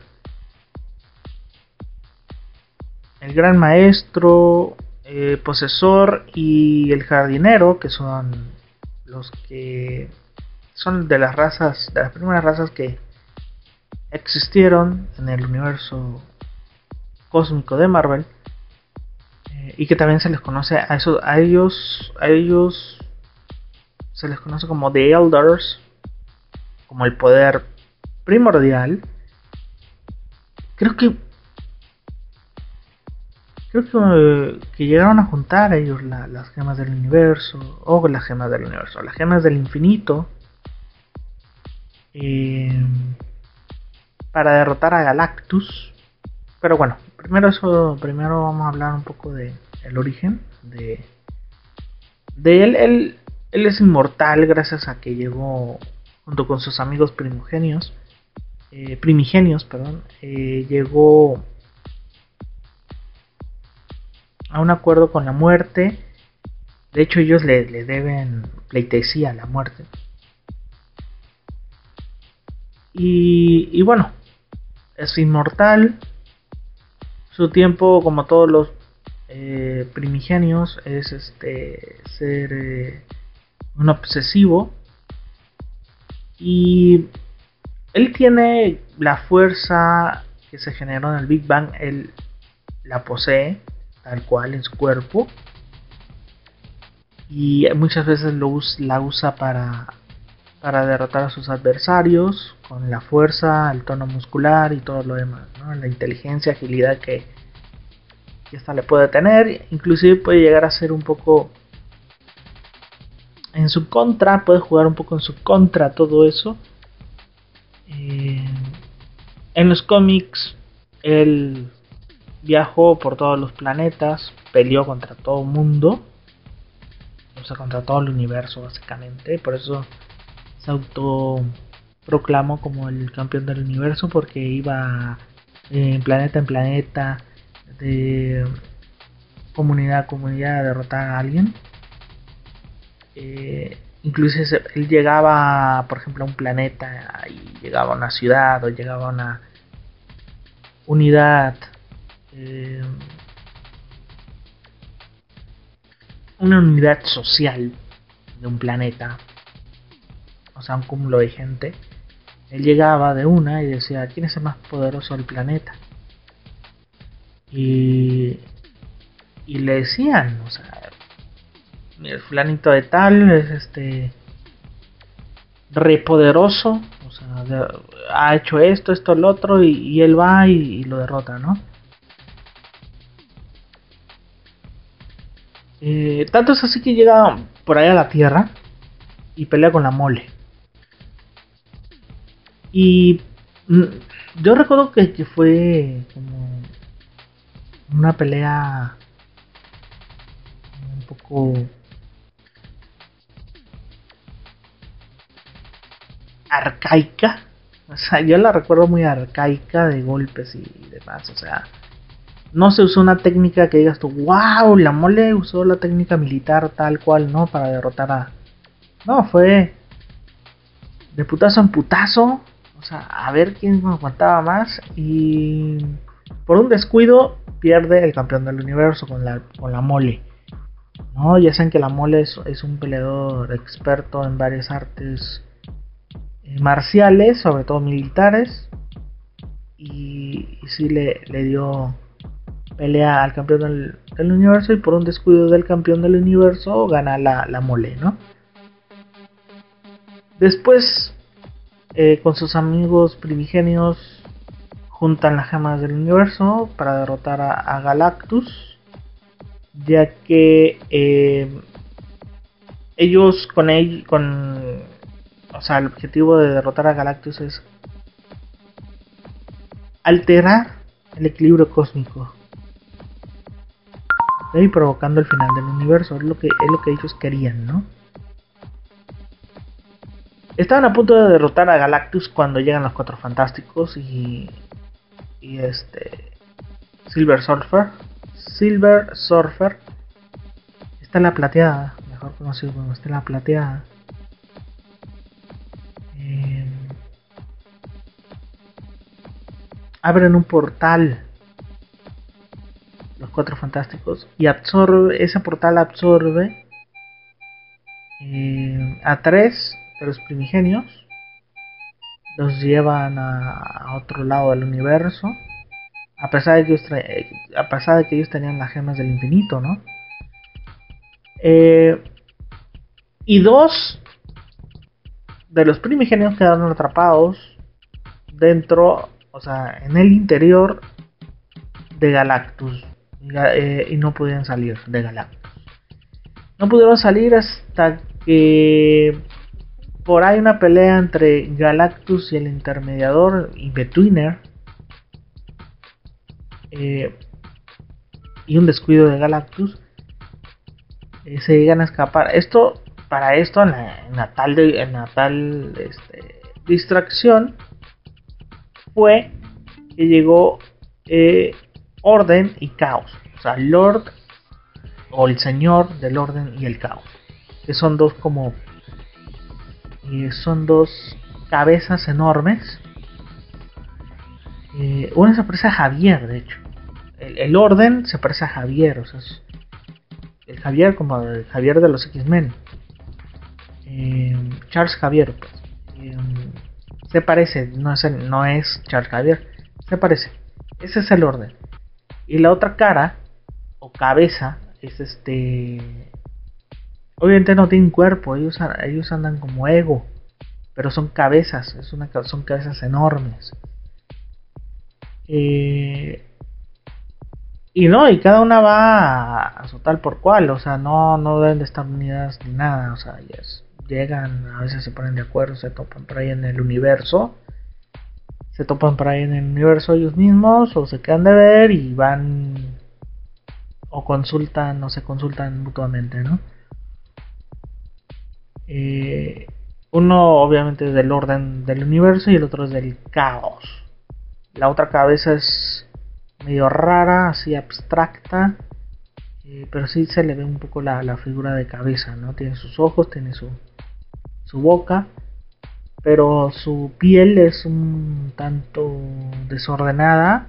el gran maestro, eh, posesor y el jardinero, que son los que son de las razas, de las primeras razas que existieron en el universo cósmico de Marvel, eh, y que también se les conoce a esos, a ellos, a ellos se les conoce como The Elders, como el poder primordial. Creo que creo que, que llegaron a juntar a ellos la, las gemas del universo, o las gemas del universo, las gemas del infinito, eh, para derrotar a Galactus. Pero bueno, primero eso, primero vamos a hablar un poco de el origen de, de él. Él, él es inmortal gracias a que llegó junto con sus amigos primigenios, eh, primigenios, perdón, eh, llegó a un acuerdo con la muerte. De hecho, ellos le, le deben pleitesía a la muerte. Y, y bueno, es inmortal. Su tiempo, como todos los eh, primigenios, es este ser eh, un obsesivo. Y él tiene la fuerza que se generó en el Big Bang. Él la posee tal cual en su cuerpo. Y muchas veces lo us- la usa para, para derrotar a sus adversarios con la fuerza, el tono muscular y todo lo demás, ¿no? La inteligencia, agilidad que, que esta le puede tener. Inclusive puede llegar a ser un poco en su contra, puede jugar un poco en su contra todo eso. Eh, en los cómics él viajó por todos los planetas, peleó contra todo el mundo, o sea, contra todo el universo básicamente. Por eso se autoproclamó como el campeón del universo, porque iba en planeta en planeta, de comunidad a comunidad, a derrotar a alguien. Eh, incluso él llegaba, por ejemplo, a un planeta y llegaba a una ciudad o llegaba a una unidad, eh, una unidad social de un planeta, o sea, un cúmulo de gente. Él llegaba de una y decía: ¿quién es el más poderoso del planeta? Y, y le decían, o sea, el fulanito de tal es este re poderoso, o sea, de, ha hecho esto, esto, lo otro, y, y él va y, y lo derrota, ¿no? Eh, tanto es así que llega por ahí a la Tierra y pelea con la Mole. Y mm, yo recuerdo que, que fue como una pelea un poco arcaica. O sea, yo la recuerdo muy arcaica, de golpes y demás. O sea, no se usó una técnica que digas tú: wow, la Mole usó la técnica militar tal cual, ¿no? Para derrotar a... No, fue de putazo en putazo. O sea, a ver quién aguantaba más. Y por un descuido pierde el campeón del universo con la, con la Mole, ¿no? Ya saben que la Mole es, es un peleador experto en varias artes eh, marciales, sobre todo militares. Y, y sí le, le dio pelea al campeón del, del universo, y por un descuido del campeón del universo gana la, la Mole, ¿no? Después, eh, con sus amigos primigenios, juntan las gemas del universo para derrotar a, a Galactus, ya que eh, ellos con él, con, o sea, el objetivo de derrotar a Galactus es alterar el equilibrio cósmico, y provocando el final del universo. Es lo que, es lo que ellos querían, ¿no? Estaban a punto de derrotar a Galactus cuando llegan los Cuatro Fantásticos y, y este Silver Surfer. Silver Surfer está la plateada, mejor conocido como está la plateada. Eh, abren un portal los Cuatro Fantásticos y absorbe, ese portal absorbe eh, a tres de los primigenios, los llevan a, a otro lado del universo, a pesar de que ellos, tra- a pesar de que ellos tenían las gemas del infinito, ¿no? Eh, y dos de los primigenios quedaron atrapados dentro, o sea, en el interior de Galactus, eh, y no podían salir de Galactus. No pudieron salir hasta que por ahí una pelea entre Galactus y el intermediador y Betweener, eh, y un descuido de Galactus, eh, se llegan a escapar. Esto, para esto, en la, en la tal, de, en la tal este, distracción, fue que llegó eh, orden y caos. O sea, Lord o el señor del orden y el caos, que son dos como eh, son dos cabezas enormes. Eh, una se parece a Javier, de hecho. El, el orden se parece a Javier, o sea, es el Javier como el Javier de los X-Men. Eh, Charles Javier, pues. Eh, se parece, no es, el, no es Charles Javier, se parece. Ese es el orden. Y la otra cara o cabeza es este. Obviamente no tienen cuerpo, ellos, ellos andan como ego, pero son cabezas, es una, son cabezas enormes. Eh, y no, y cada una va a, a su tal por cual, o sea, no, no deben de estar unidas ni nada, o sea, ellas llegan, a veces se ponen de acuerdo, se topan por ahí en el universo, se topan por ahí en el universo ellos mismos, o se quedan de ver y van, o consultan, o se consultan mutuamente, ¿no? Eh, uno obviamente es del orden del universo y el otro es del caos. La otra cabeza es medio rara, así abstracta, eh, pero sí se le ve un poco la, la figura de cabeza, ¿no? Tiene sus ojos, tiene su, su boca, pero su piel es un tanto desordenada.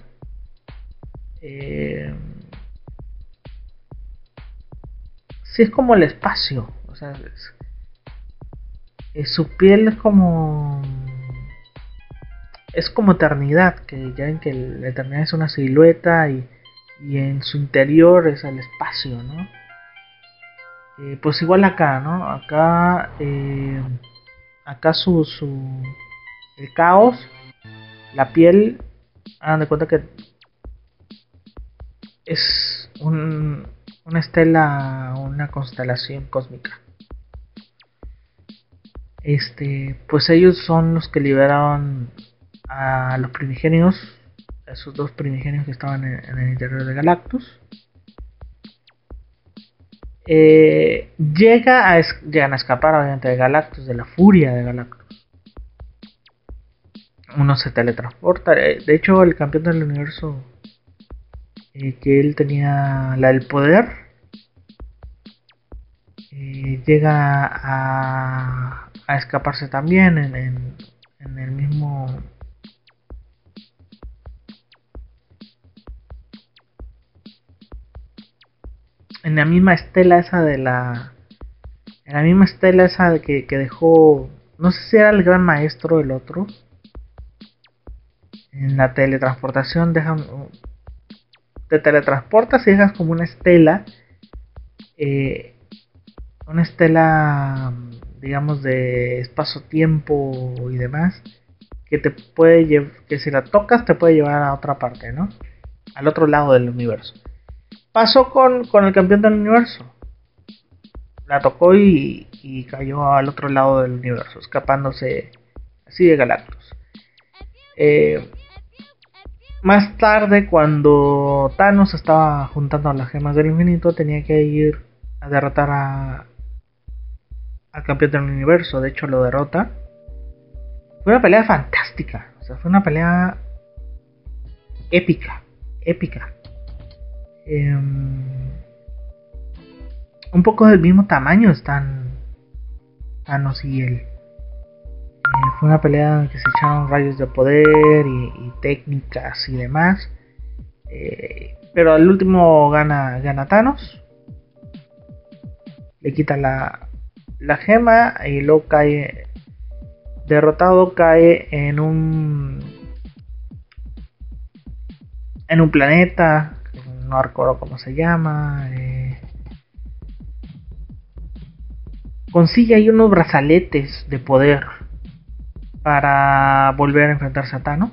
Eh, sí, es como el espacio, o sea, es, es, su piel es como es como eternidad, que ya ven que la eternidad es una silueta y, y en su interior es el espacio, ¿no? Eh, pues igual acá, ¿no? Acá, eh, acá su, su, el caos, la piel, hagan de cuenta que es un, una estela, una constelación cósmica. Este, pues ellos son los que liberaron a los primigenios, a esos dos primigenios que estaban en, en el interior de Galactus. Eh, llega a es, llegan a escapar obviamente de Galactus, de la furia de Galactus. Uno se teletransporta. Eh, de hecho, el campeón del universo, eh, que él tenía la del poder, eh, llega a, a escaparse también en, en, en el mismo. En la misma estela esa de la. En la misma estela esa que, que dejó. No sé si era el gran maestro el otro. En la teletransportación dejan. Te teletransportas y dejas como una estela. Eh, una estela, digamos, de espacio-tiempo y demás. Que te puede llevar. Que si la tocas te puede llevar a otra parte, ¿no? Al otro lado del universo. Pasó con, con el campeón del universo. La tocó y, y cayó al otro lado del universo, escapándose así de Galactus. Eh, más tarde, cuando Thanos estaba juntando las gemas del infinito, tenía que ir a derrotar a al campeón del universo. De hecho, lo derrota. Fue una pelea fantástica. O sea, fue una pelea épica. Épica. Eh, un poco del mismo tamaño están Thanos y él. Eh, fue una pelea en que se echaron rayos de poder y, y técnicas y demás. Eh, pero al último gana, gana Thanos. Le quita la, la gema y luego cae. Derrotado, cae en un. En un planeta. No recuerdo cómo se llama. Eh, consigue ahí unos brazaletes de poder para volver a enfrentarse a Thanos.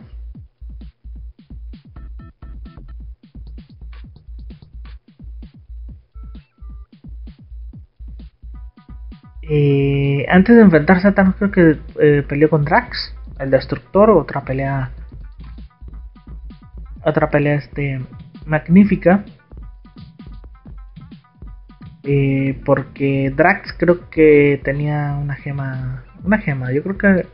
Eh, antes de enfrentarse a Thanos, creo que eh, peleó con Drax, el Destructor. Otra pelea. Otra pelea este magnífica. Eh, porque Drax creo que tenía una gema. Una gema, yo creo que.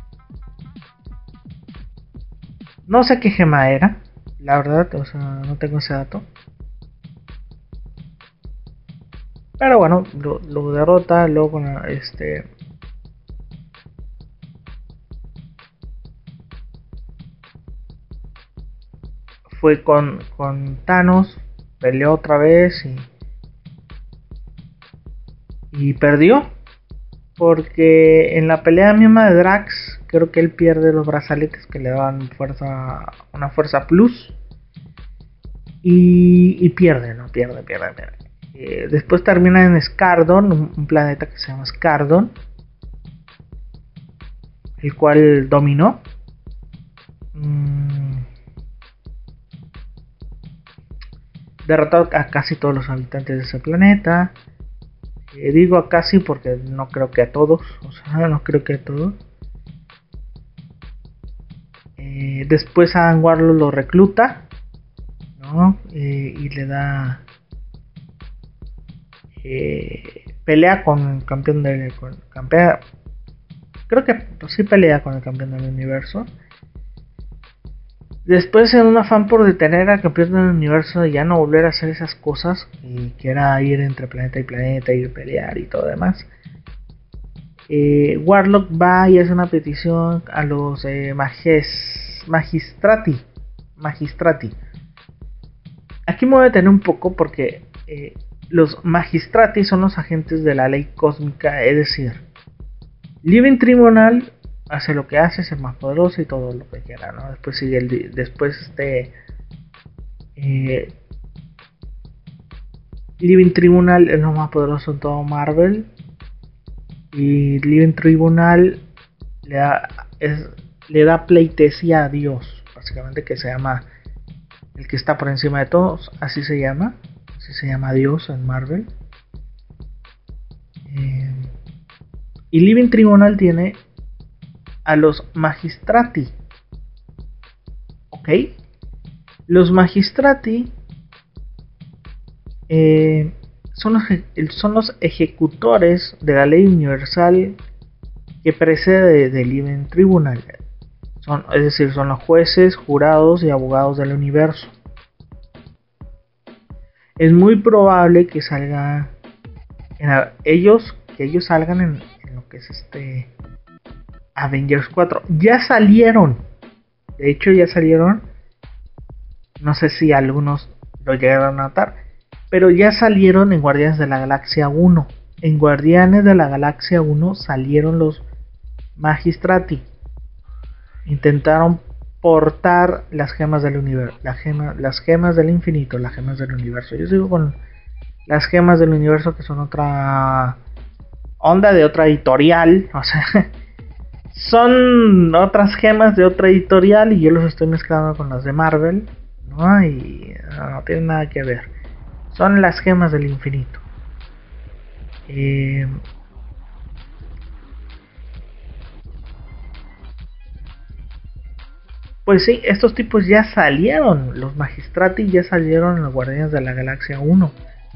No sé qué gema era, la verdad, o sea, no tengo ese dato. Pero bueno, lo, lo derrota, luego con este. Fue con, con Thanos, peleó otra vez y. Y perdió. Porque en la pelea misma de Drax, creo que él pierde los brazaletes que le daban fuerza, una fuerza plus. Y, y pierde, ¿no? Pierde, pierde, pierde. Eh, después termina en Skardon, un, un planeta que se llama Skardon, el cual dominó. Mm, derrotó a casi todos los habitantes de ese planeta. Eh, digo a casi porque no creo que a todos, o sea, no creo que a todos. Eh, después a Warlock lo recluta, ¿no? Eh, y le da. Eh, pelea con el campeón del. Con, campea, creo que pues, sí pelea con el campeón del universo. Después, en un afán por detener al campeón del universo y ya no volver a hacer esas cosas, y que era ir entre planeta y planeta, ir a pelear y todo demás, eh, Warlock va y hace una petición a los eh, mages, magistrati. Magistrati. Aquí me voy a detener un poco porque eh, los magistrati son los agentes de la ley cósmica, es decir, Living Tribunal hace lo que hace, es el más poderoso y todo lo que quiera, ¿no? Después sigue el, después este eh, Living Tribunal es lo más poderoso en todo Marvel, y Living Tribunal le da es, le da pleitesía a Dios, básicamente, que se llama el que está por encima de todos, así se llama, así se llama Dios en Marvel. Eh, y Living Tribunal tiene a los magistrati, ¿ok? Los magistrati eh, son, los, son los ejecutores de la ley universal que precede del Living Tribunal. Son, es decir, son los jueces, jurados y abogados del universo. Es muy probable que salga en a, ellos que ellos salgan en, en lo que es este Avengers cuatro. Ya salieron. De hecho, ya salieron. No sé si algunos lo llegaron a notar, pero ya salieron en Guardianes de la Galaxia uno. En Guardianes de la Galaxia uno salieron los Magistrati. Intentaron portar las gemas del universo, la gema, las gemas del infinito, las gemas del universo. Yo sigo con las gemas del universo, que son otra onda de otra editorial, o sea, son otras gemas de otra editorial y yo los estoy mezclando con las de Marvel, ¿no? Y no, no tienen nada que ver. Son las gemas del infinito. Eh, Pues sí, estos tipos ya salieron, los Magistrati ya salieron en los Guardianes de la Galaxia uno.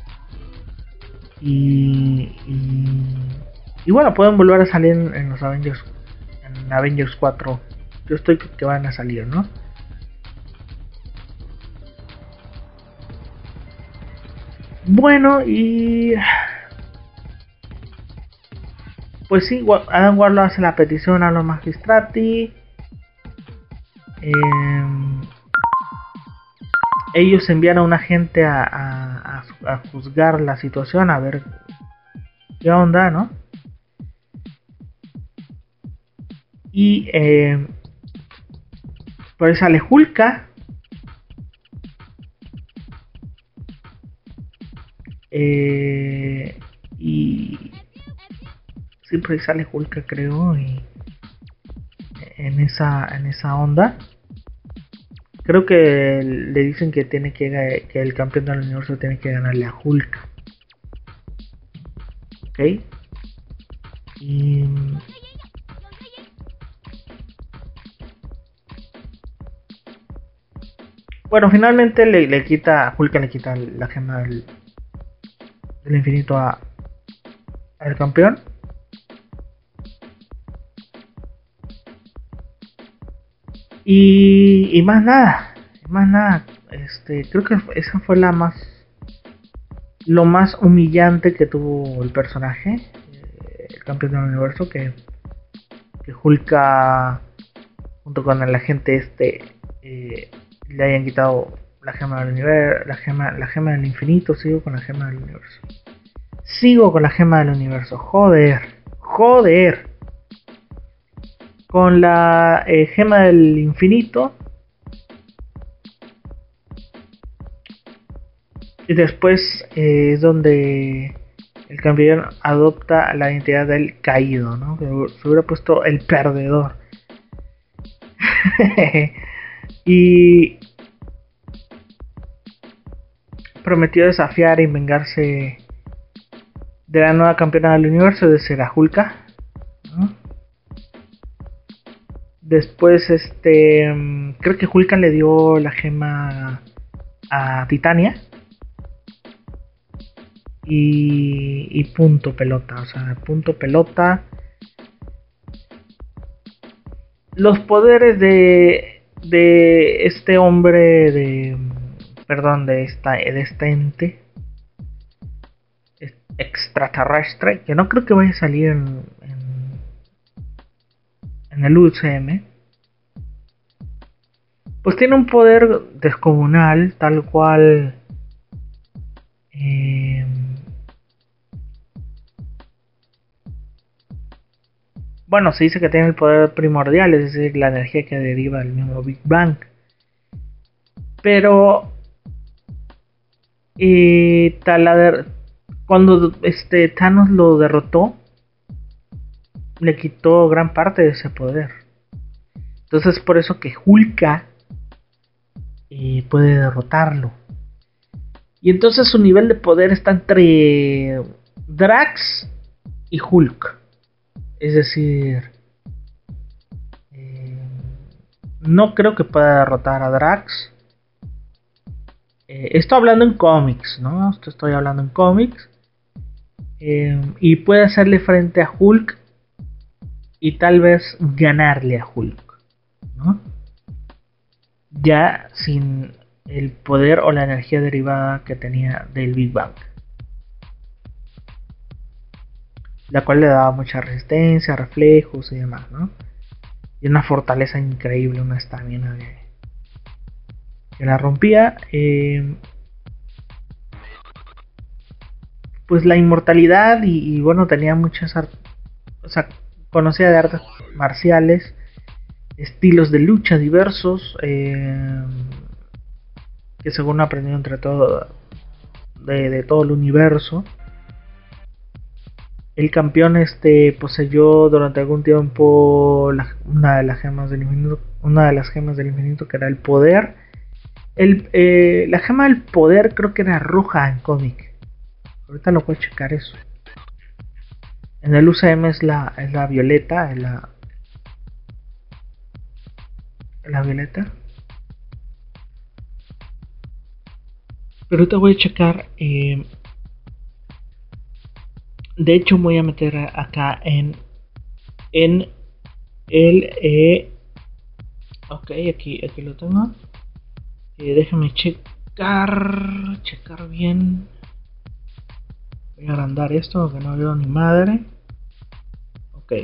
Y, y, y bueno, pueden volver a salir en, en los Avengers, en Avengers cuatro. Yo estoy que van a salir, ¿no? Bueno, y pues sí, Adam Warlock hace la petición a los Magistrati. Eh, ellos envían a un agente a, a, a, a juzgar la situación, a ver qué onda, ¿no? Y eh, por ahí sale Hulka. Eh, y siempre sale Hulka, creo, y en esa en esa onda creo que le dicen que tiene que que el campeón del universo tiene que ganarle a Hulka, ¿ok? Y bueno, finalmente le, le quita Hulka le quita la gema del, del infinito a al campeón. Y, y más nada, más nada, este, creo que esa fue la más, lo más humillante que tuvo el personaje, eh, el campeón del universo, que, que Hulka, junto con el agente este, eh, le hayan quitado la gema del universo, la gema, la gema del infinito. Sigo con la gema del universo, sigo con la gema del universo, joder, joder. Con la eh, gema del infinito. Y después eh, es donde el campeón adopta la identidad del caído, ¿no? Que se hubiera puesto el perdedor. Y prometió desafiar y vengarse de la nueva campeona del universo, de ser Hulka, ¿no? Después, este, creo que Hulka le dio la gema a Titania. Y, y punto pelota, o sea, punto pelota. Los poderes de de este hombre de, perdón, de esta de este ente extraterrestre, que no creo que vaya a salir en, en, en el U C M, pues tiene un poder descomunal, tal cual. Eh, bueno, se dice que tiene el poder primordial, es decir, la energía que deriva del mismo Big Bang. Pero eh, Talader, cuando este Thanos lo derrotó, le quitó gran parte de ese poder. Entonces, por eso que Hulka eh, puede derrotarlo. Y entonces su nivel de poder está entre Drax y Hulk. Es decir, eh, no creo que pueda derrotar a Drax. Eh, estoy hablando en cómics, ¿no? Estoy hablando en cómics. Eh, y puede hacerle frente a Hulk y tal vez ganarle a Hulk, ¿no? Ya sin el poder o la energía derivada que tenía del Big Bang, la cual le daba mucha resistencia, reflejos y demás, ¿no? Y una fortaleza increíble, una estamina que, que la rompía. Eh, pues la inmortalidad y, y bueno, tenía muchas art- o sea, conocía de artes marciales, estilos de lucha diversos, eh, que según aprendió entre todo de, de todo el universo. El campeón este poseyó durante algún tiempo la, una de las gemas del infinito, una de las gemas del infinito, que era el poder. El, eh, la gema del poder creo que era roja en cómic. Ahorita lo puedo checar eso. En el U C M es la, es la violeta, es la, la violeta. Pero te voy a checar. Eh, de hecho, voy a meter acá en en el eh, ok, aquí aquí lo tengo. Eh, déjame checar checar bien. Voy a agrandar esto que no veo ni madre. Ok.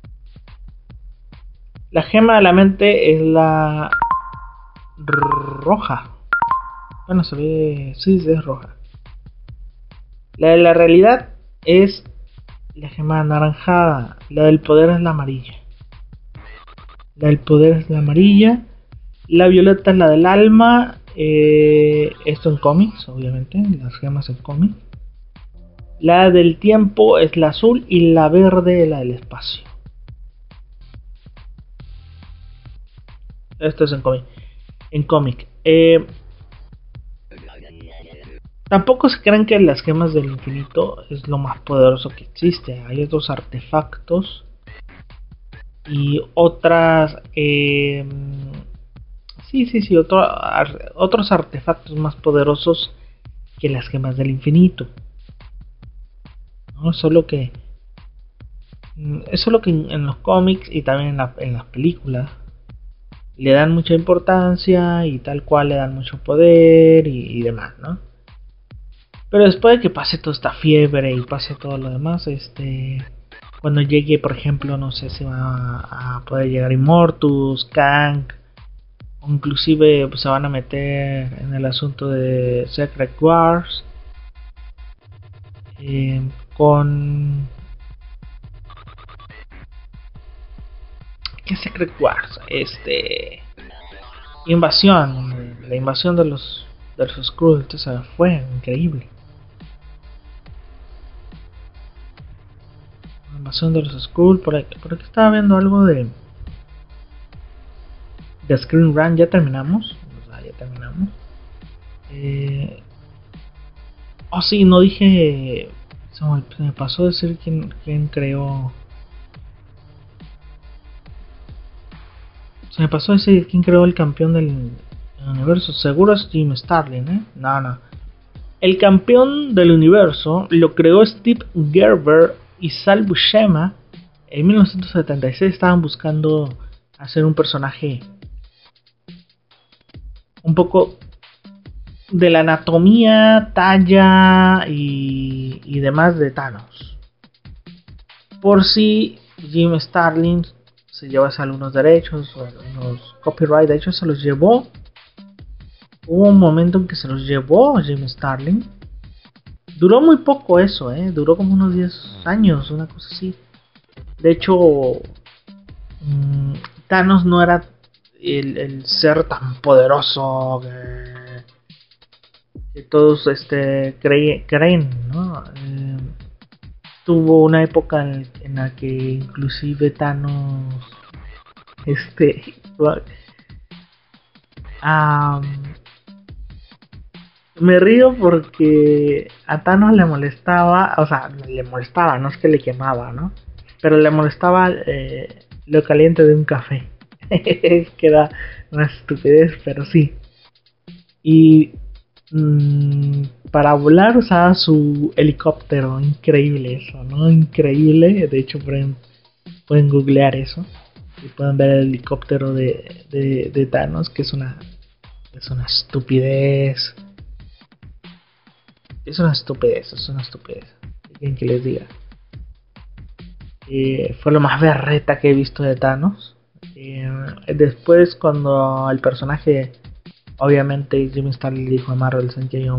La gema de la mente es la roja. Bueno, se ve. Sí, es roja. La de la realidad es la gema anaranjada. La del poder es la amarilla. La del poder es la amarilla. La violeta es la del alma. Eh, esto en cómics, obviamente. Las gemas en cómics. La del tiempo es la azul. Y la verde la del espacio. Esto es en cómic. En cómic. Eh, tampoco se crean que las gemas del infinito es lo más poderoso que existe. Hay otros artefactos y otras. Eh, sí, sí, sí. Otro, ar, otros artefactos más poderosos que las gemas del infinito. No solo que. Es solo que en, en los cómics y también en, la, en las películas le dan mucha importancia y tal cual le dan mucho poder y, y demás, ¿no? Pero después de que pase toda esta fiebre y pase todo lo demás, este, cuando llegue, por ejemplo, no sé si va a poder llegar Immortus, Kang, o inclusive pues, se van a meter en el asunto de Secret Wars, eh, con... ¿Qué Secret Wars? Este... Invasión, la invasión de los de los Skrulls, o sea, fue increíble. La invasión de los Skrulls, por aquí, por aquí estaba viendo algo de de Screen Run, ya terminamos, o sea, ya terminamos. Eh, oh sí, no dije, se me, se me pasó decir quién quién creó. Se me pasó decir quién creó el campeón del universo. Seguro es Jim Starlin, ¿eh? No, no. El campeón del universo lo creó Steve Gerber y Sal Buscema. En mil novecientos setenta y seis estaban buscando hacer un personaje un poco de la anatomía, talla y, y demás de Thanos. Por si Jim Starlin se llevase algunos derechos o algunos copyright, de hecho se los llevó. Hubo un momento en que se los llevó Jim Starlin. Duró muy poco eso, ¿eh? Duró como unos diez años, una cosa así. De hecho, mmm, Thanos no era el, el ser tan poderoso que, que todos este, creen, creen, ¿no? Eh, tuvo una época en, en la que inclusive Thanos este um, me río porque a Thanos le molestaba, o sea, le molestaba, no es que le quemaba, ¿no? Pero le molestaba eh, lo caliente de un café. Es que era una estupidez, pero sí. Y mmm, para volar usaba su helicóptero, increíble eso, ¿no? Increíble, de hecho pueden, pueden googlear eso y pueden ver el helicóptero de, de, de Thanos, que es una, es una estupidez. Es una estupidez, es una estupidez. ¿Quién que les diga? Eh, fue lo más berreta que he visto de Thanos. Eh, después, cuando el personaje, obviamente, Jimmy Starlin dijo a Marvel, yo,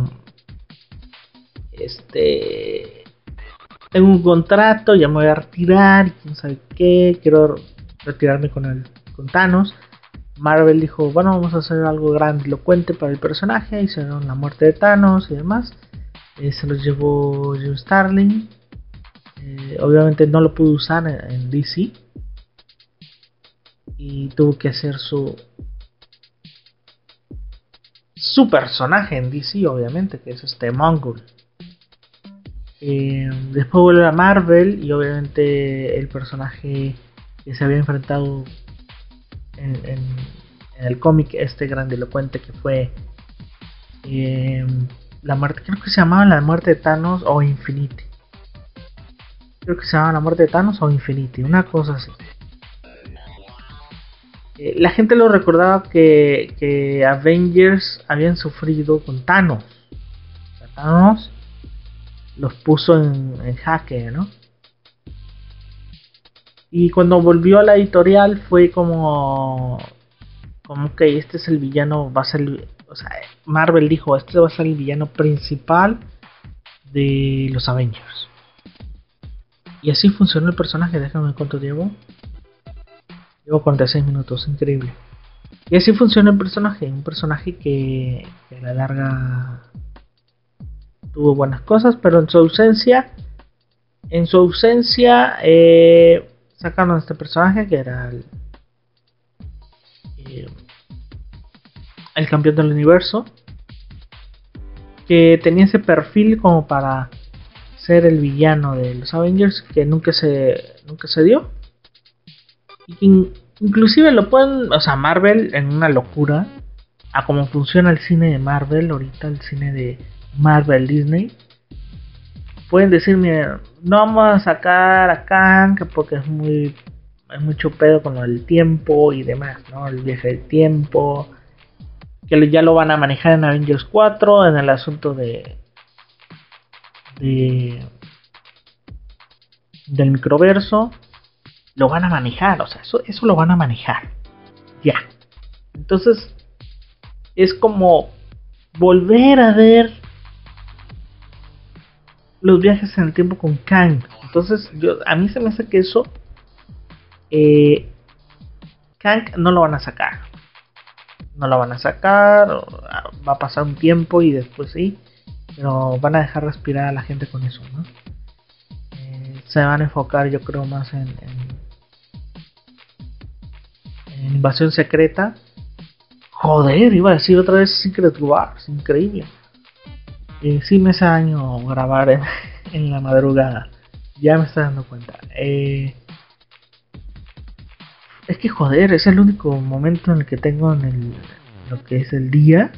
este, tengo un contrato, ya me voy a retirar, quién sabe qué, quiero retirarme con el con Thanos. Marvel dijo, bueno, vamos a hacer algo grandilocuente para el personaje, hicieron la muerte de Thanos y demás. Eh, se los llevó Jim Starlin. Eh, obviamente no lo pudo usar en, en D C y tuvo que hacer su su personaje en D C, obviamente, que es este Mongul. Eh, después vuelve a Marvel y obviamente el personaje que se había enfrentado en, en, en el cómic este grandilocuente que fue eh, la muerte, creo que se llamaba la muerte de Thanos o Infinity. Creo que se llamaba la muerte de Thanos o Infinity, una cosa así. Eh, la gente lo recordaba que, que Avengers habían sufrido con Thanos. O sea, Thanos los puso en, en jaque, ¿no? Y cuando volvió a la editorial fue como, como que este es el villano, va a ser, o sea, Marvel dijo, este va a ser el villano principal de los Avengers. Y así funcionó el personaje, déjame ver cuánto llevo. Llevo cuarenta y seis minutos, increíble. Y así funciona el personaje, un personaje que, que a la larga tuvo buenas cosas, pero en su ausencia, en su ausencia, eh, sacaron a este personaje que era el, eh, el campeón del universo, que tenía ese perfil como para ser el villano de los Avengers, que nunca se, nunca se dio. Y que in, inclusive lo pueden, o sea, Marvel en una locura, a cómo funciona el cine de Marvel, ahorita el cine de Marvel Disney, pueden decirme, no vamos a sacar a Kang porque es muy, es mucho pedo con el tiempo y demás, ¿no? El viaje del tiempo, que ya lo van a manejar en Avengers cuatro, en el asunto de, de del microverso, lo van a manejar, o sea, eso, eso lo van a manejar, ya. Entonces, es como volver a ver los viajes en el tiempo con Kang. Entonces, yo, a mí se me hace que eso, eh, Kang no lo van a sacar. No lo van a sacar, va a pasar un tiempo y después sí, pero van a dejar respirar a la gente con eso, ¿no? Eh, se van a enfocar, yo creo, más en, en, en Invasión Secreta. Joder, iba a decir otra vez Secret Wars, increíble. Eh, sí me hace año grabar en, en la madrugada, ya me estoy dando cuenta. Eh, es que joder, es el único momento en el que tengo en el, lo que es el día,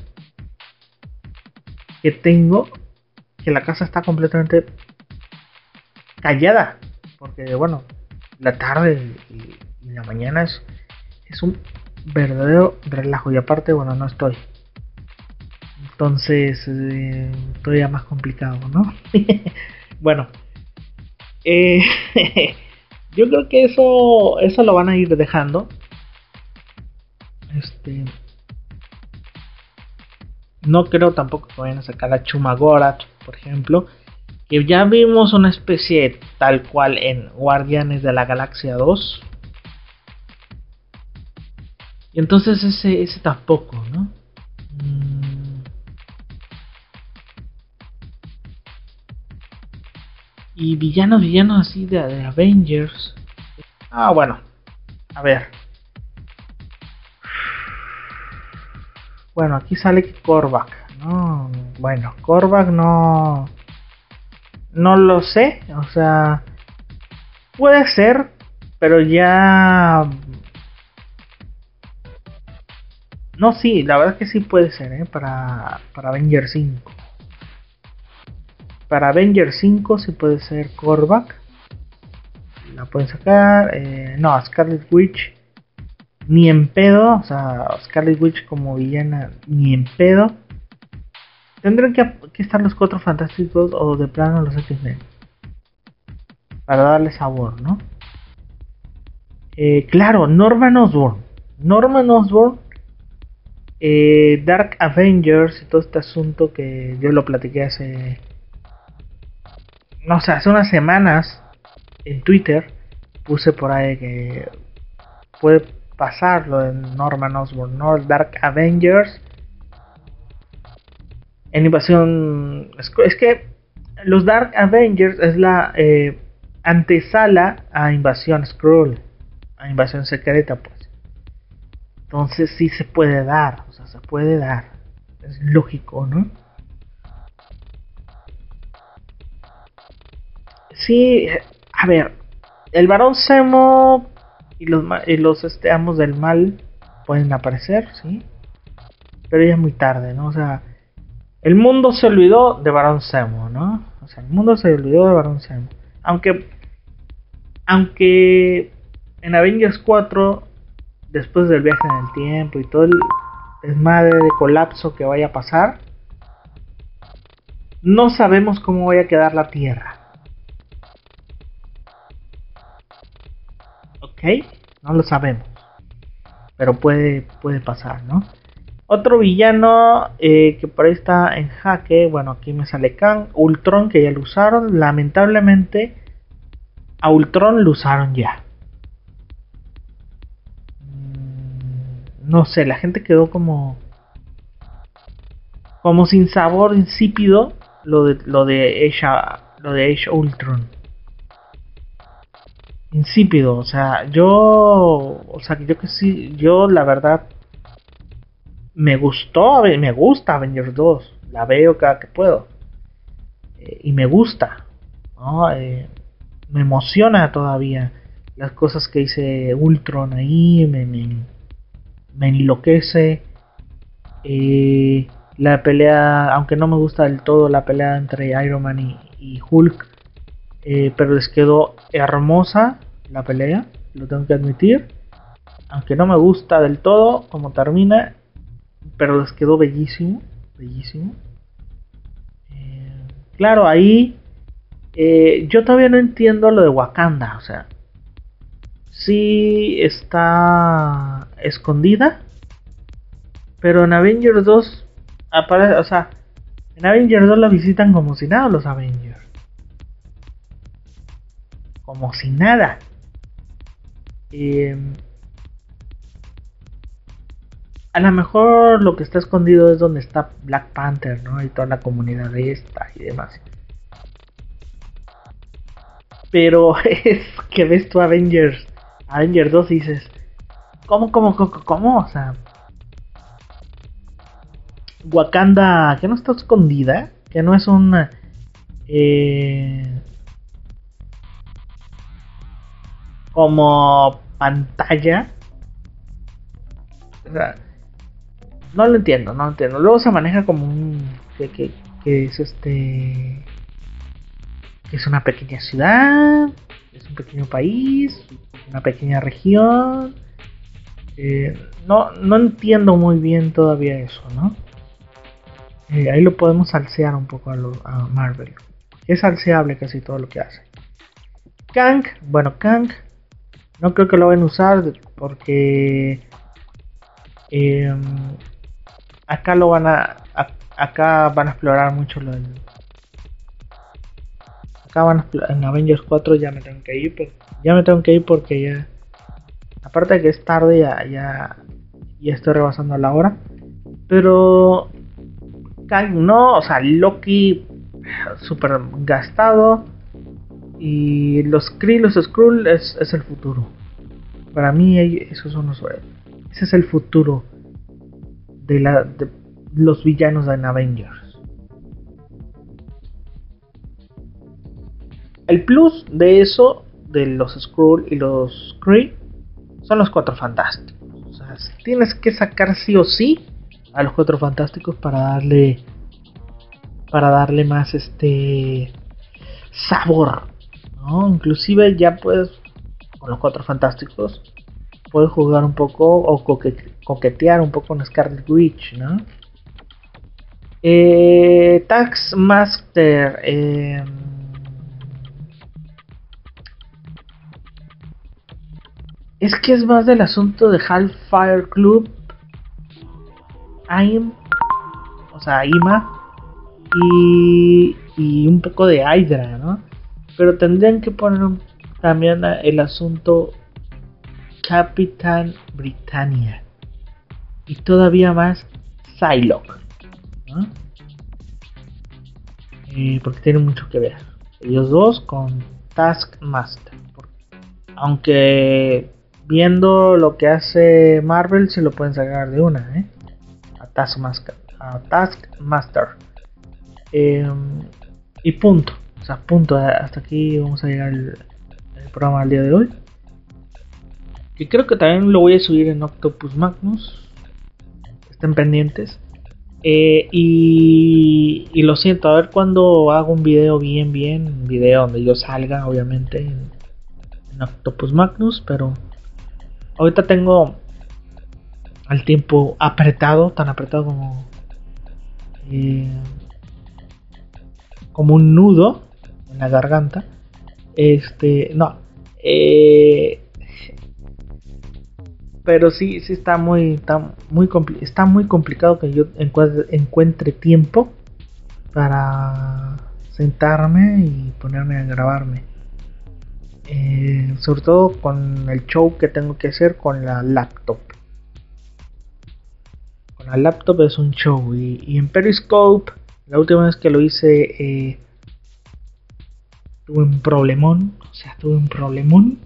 que tengo que la casa está completamente callada, porque bueno, la tarde y, y la mañana es, es un verdadero relajo, y aparte, bueno, no estoy. Entonces, eh, todavía más complicado, ¿no? Bueno, eh, yo creo que eso, eso lo van a ir dejando. Este, no creo tampoco que vayan a sacar a Chumagorat, por ejemplo, que ya vimos una especie tal cual en Guardianes de la Galaxia dos. Y entonces ese, ese tampoco, ¿no? Mm. Y villanos, villanos así de, de Avengers. Ah, bueno. A ver. Bueno, aquí sale que Korvac. No, bueno, Korvac no... No lo sé. O sea... Puede ser. Pero ya... No, sí, la verdad es que sí puede ser, ¿eh? Para, para Avengers cinco. Para Avengers cinco sí puede ser Korvac. La pueden sacar. Eh, no, Scarlet Witch. Ni en pedo. O sea, Scarlet Witch como villana. Ni en pedo. Tendrán que, que estar los Cuatro Fantásticos o de plano los X-Men. Para darle sabor, ¿no? Eh, claro, Norman Osborn. Norman Osborn. Eh, Dark Avengers y todo este asunto que yo lo platiqué hace... No sé, hace unas semanas en Twitter puse por ahí que puede pasar lo de Norman Osborn, ¿no? Dark Avengers en invasión. Es que los Dark Avengers es la eh, antesala a Invasión Skrull, a Invasión Secreta, pues. Entonces sí se puede dar, o sea, se puede dar. Es lógico, ¿no? Sí, a ver, el Barón Zemo y los, y los este, amos del mal pueden aparecer, sí, pero ya es muy tarde, ¿no? O sea, el mundo se olvidó de Baron Zemo, ¿no? O sea, el mundo se olvidó de Baron Zemo. Aunque, aunque en Avengers cuatro, después del viaje en el tiempo y todo el desmadre de colapso que vaya a pasar, no sabemos cómo vaya a quedar la Tierra. ¿Ok? No lo sabemos. Pero puede, puede pasar, ¿no? Otro villano eh, que por ahí está en jaque. Bueno, aquí me sale Kang. Ultron, que ya lo usaron. Lamentablemente, a Ultron lo usaron ya. Mm, no sé, la gente quedó como... Como sin sabor, insípido. Lo de, lo de ella, lo de Age Ultron. Insípido, o sea, yo... O sea, yo que sí, yo la verdad... Me gustó, me gusta Avengers dos. La veo cada que puedo. Eh, y me gusta, ¿no? Eh, me emociona todavía las cosas que dice Ultron ahí. Me, me, me enloquece. Eh, la pelea, aunque no me gusta del todo la pelea entre Iron Man y, y Hulk. Eh, pero les quedó hermosa la pelea. Lo tengo que admitir. Aunque no me gusta del todo como termina. Pero les quedó bellísimo. Bellísimo. Eh, claro, ahí eh, yo todavía no entiendo lo de Wakanda. O sea, sí está escondida. Pero en Avengers dos aparece, o sea, en Avengers dos la visitan como si nada los Avengers. Como si nada. Eh, a lo mejor lo que está escondido es donde está Black Panther, ¿no? Y toda la comunidad de esta y demás. Pero es que ves tu Avengers, Avengers dos y dices, ¿cómo, cómo, cómo, cómo? O sea, Wakanda, que no está escondida, que no es una... Eh, como pantalla. O sea, no lo entiendo, no lo entiendo. Luego se maneja como un... Que, que, que es este... Que es una pequeña ciudad, es un pequeño país, una pequeña región. Eh, no, no entiendo muy bien todavía eso, ¿no? Eh, ahí lo podemos salsear un poco a, lo, a Marvel. Es salseable casi todo lo que hace. Kang, bueno, Kang, no creo que lo vayan a usar porque eh, acá lo van a, a, acá van a explorar mucho lo del, acá van a explorar, en Avengers cuatro ya me tengo que ir, pero ya me tengo que ir porque ya, aparte de que es tarde, ya, ya, ya estoy rebasando la hora. Pero Kang no, o sea, Loki super gastado. Y los Kree, los Skrull es, es el futuro. Para mí esos son los... Ese es el futuro de, la, de los villanos de Avengers. El plus de eso, de los Skrull y los Kree, son los Cuatro Fantásticos. O sea, tienes que sacar sí o sí a los Cuatro Fantásticos para darle... Para darle más este... sabor, ¿no? Inclusive ya puedes, con los Cuatro Fantásticos, puedes jugar un poco o coque- coquetear un poco con Scarlet Witch, ¿no? Eh, Taskmaster, eh, es que es más del asunto de Hellfire Club, A I M, o sea, I M A, y, y un poco de Hydra, ¿no? Pero tendrían que poner un, también el asunto Capitán Britannia y todavía más Psylocke, ¿no? Eh, porque tienen mucho que ver ellos dos con Taskmaster. Aunque viendo lo que hace Marvel se lo pueden sacar de una, ¿eh? A Taskmaster, a Taskmaster. Eh, y punto. O sea, punto. Hasta aquí vamos a llegar el, el programa del día de hoy. que creo que también lo voy a subir en Octopus Magnus. Estén pendientes. Eh, y, y lo siento, a ver cuando hago un video bien, bien, un video donde yo salga, obviamente, en, en Octopus Magnus, pero ahorita tengo el tiempo apretado, tan apretado como eh, como un nudo en la garganta. Este, no, eh, pero sí, sí está muy, está muy, compli- está muy complicado que yo encuentre, encuentre tiempo para sentarme y ponerme a grabarme. Eh, sobre todo con el show que tengo que hacer con la laptop. Con la laptop es un show. Y, y en Periscope, la última vez que lo hice, eh, tuve un problemón. O sea, tuve un problemón.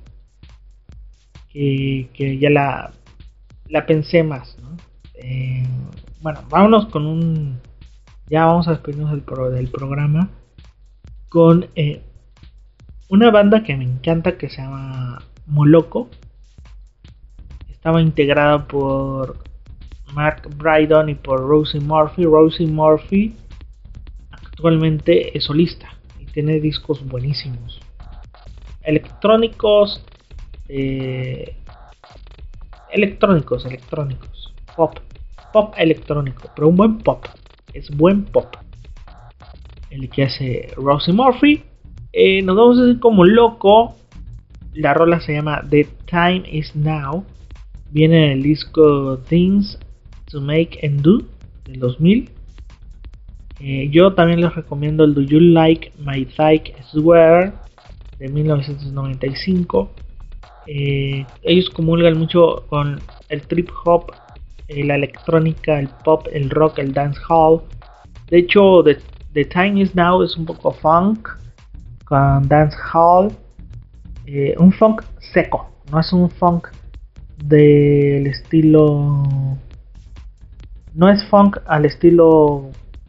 Que, que ya la, la pensé más, ¿no? Eh, bueno, vámonos con un... Ya vamos a despedirnos del, pro, del programa. Con eh, una banda que me encanta que se llama Moloko. Estaba integrada por Mark Brydon y por Rosie Murphy. Rosie Murphy actualmente es solista y tiene discos buenísimos, electrónicos, eh, electrónicos, electrónicos, pop, pop electrónico, pero un buen pop, es buen pop el que hace Rosie Murphy. Eh, nos vamos a decir como loco. La rola se llama The Time Is Now. Viene en el disco Things to Make and Do del dos mil. Eh, yo también les recomiendo el Do You Like My Thike Swear de mil novecientos noventa y cinco. Eh, ellos comulgan mucho con el trip hop, eh, la electrónica, el pop, el rock, el dancehall. De hecho, The, The Time Is Now es un poco funk con dancehall, eh, un funk seco, no es un funk del estilo, no es funk al estilo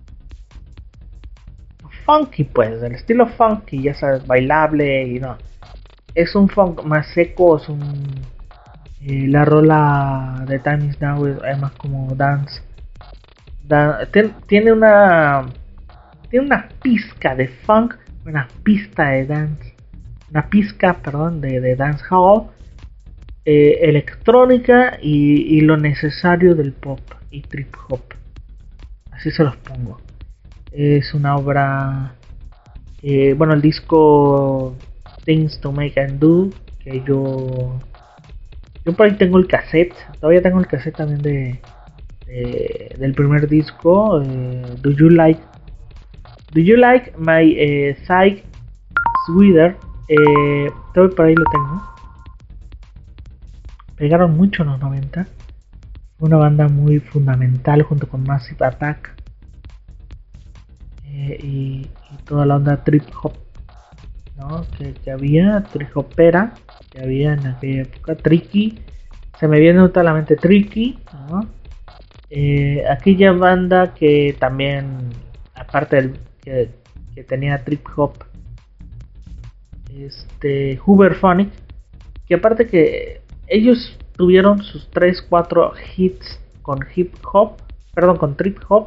funky, pues, del estilo funky, ya sabes, bailable y no, es un funk más seco, es un eh, la rola de Time Is Now es, es más como dance, dan, ten, tiene una tiene una pizca de funk, una pista de dance, una pizca, perdón, de, de dancehall, eh, electrónica y, y lo necesario del pop y trip hop. Así se los pongo. Es una obra, eh, bueno, el disco Things to Make and Do, que yo yo por ahí tengo el cassette, todavía tengo el cassette también de, de del primer disco, eh, Do You Like Do You Like My eh, Psych Sweater, eh, todo por ahí lo tengo. Pegaron mucho en los noventa. Una banda muy fundamental junto con Massive Attack, eh, y, y toda la onda trip hop, ¿no? que, que había, trip hopera, que había en aquella época. Tricky, se me viene toda la mente Tricky, ¿no? Eh, aquella banda que también, aparte del que, que tenía trip hop, este Hooverphonic, que aparte que ellos tuvieron sus tres cuatro hits con hip hop, perdón, con trip hop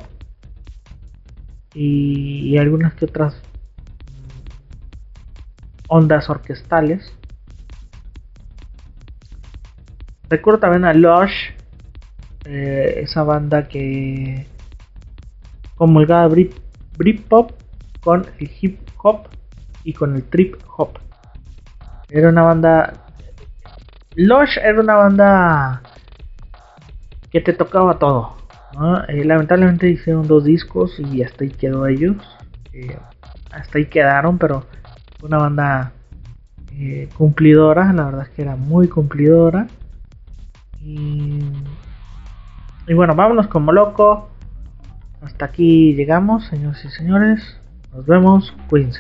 y, y algunas que otras ondas orquestales. Recuerdo también a Lush, eh, esa banda que comulgaba Brit, Britpop con el hip hop y con el trip hop. Era una banda, Lush era una banda que te tocaba todo, ¿no? Eh, lamentablemente hicieron dos discos y hasta ahí quedó ellos, eh, hasta ahí quedaron, pero fue una banda eh, cumplidora, la verdad es que era muy cumplidora. Y, y bueno, vámonos como loco. Hasta aquí llegamos, señores y señores. Nos vemos, cuídense.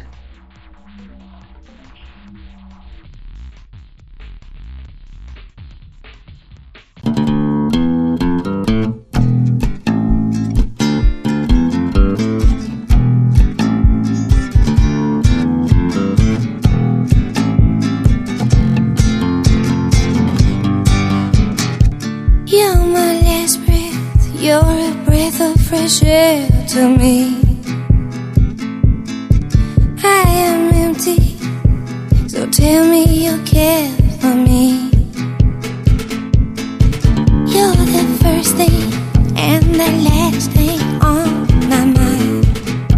You're a breath of fresh air to me. I am empty, so tell me you care for me. You're the first thing and the last thing on my mind.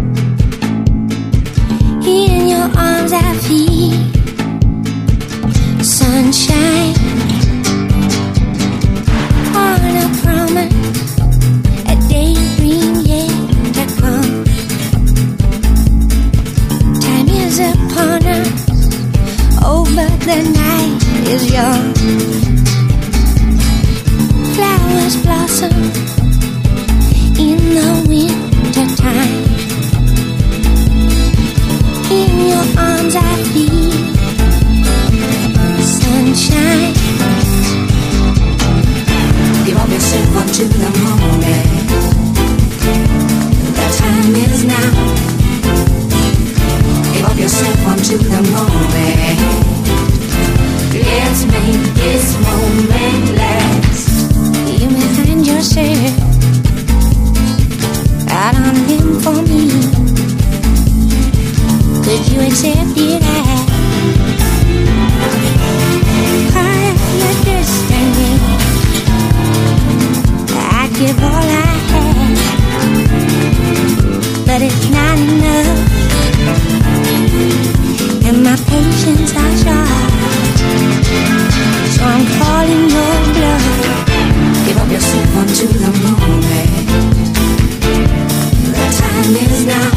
In your arms I feel sunshine. On a promise, a daydream yet to come. Time is upon us, oh but the night is young. Flowers blossom in the winter time. In your arms I feel sunshine. Give up yourself unto the moment. The time is now. Give up yourself unto the moment. Let's make this moment last. You may find yourself out on him for me. Could you accept it as part of your destiny? I'd give all I have, but it's not enough, and my patience are short. So I'm calling your bluff. Give up yourself unto the moment. The time is now.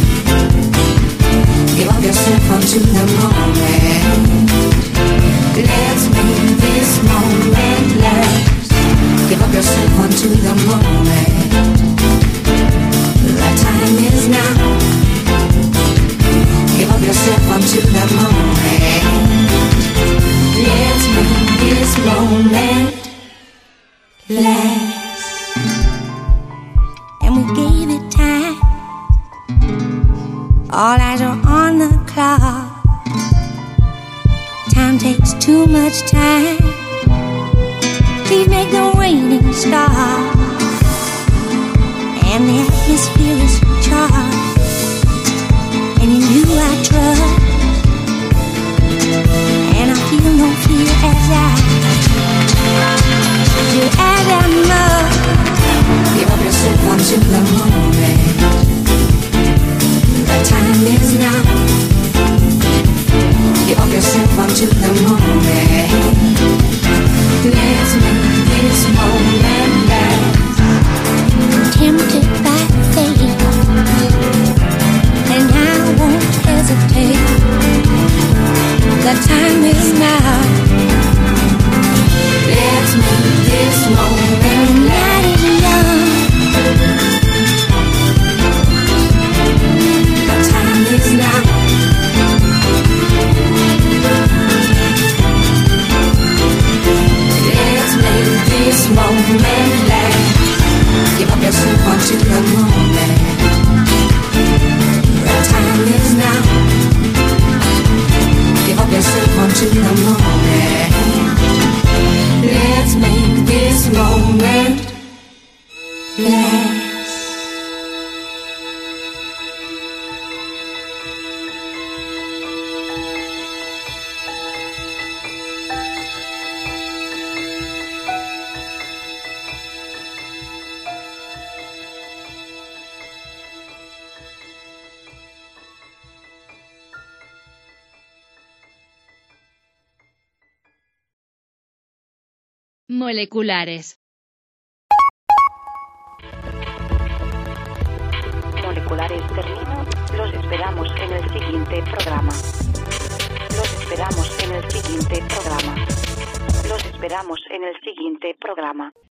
Give up yourself unto the moment. Let's make this moment last. Give up yourself unto the moment. The time is now. Give up yourself unto the moment. Let's make this moment last. And we gave it time. All eyes are on the clock. Time takes too much time. Please make the waiting stop. And the atmosphere is charged. And in you I trust. And I feel no fear as I do as I must. Give up yourself unto the moment. The time is now. Give up yourself unto the moment. Let's make this moment last. Tempted by fate, and I won't hesitate. The time is now. Let's make this moment last. The night is young. The time is now. Let's make this moment last. Give up yourself unto the moment. The time is now. Give up yourself unto the moment. Let's make this moment last. Moleculares. Moleculares termino. Los esperamos en el siguiente programa. Los esperamos en el siguiente programa. Los esperamos en el siguiente programa.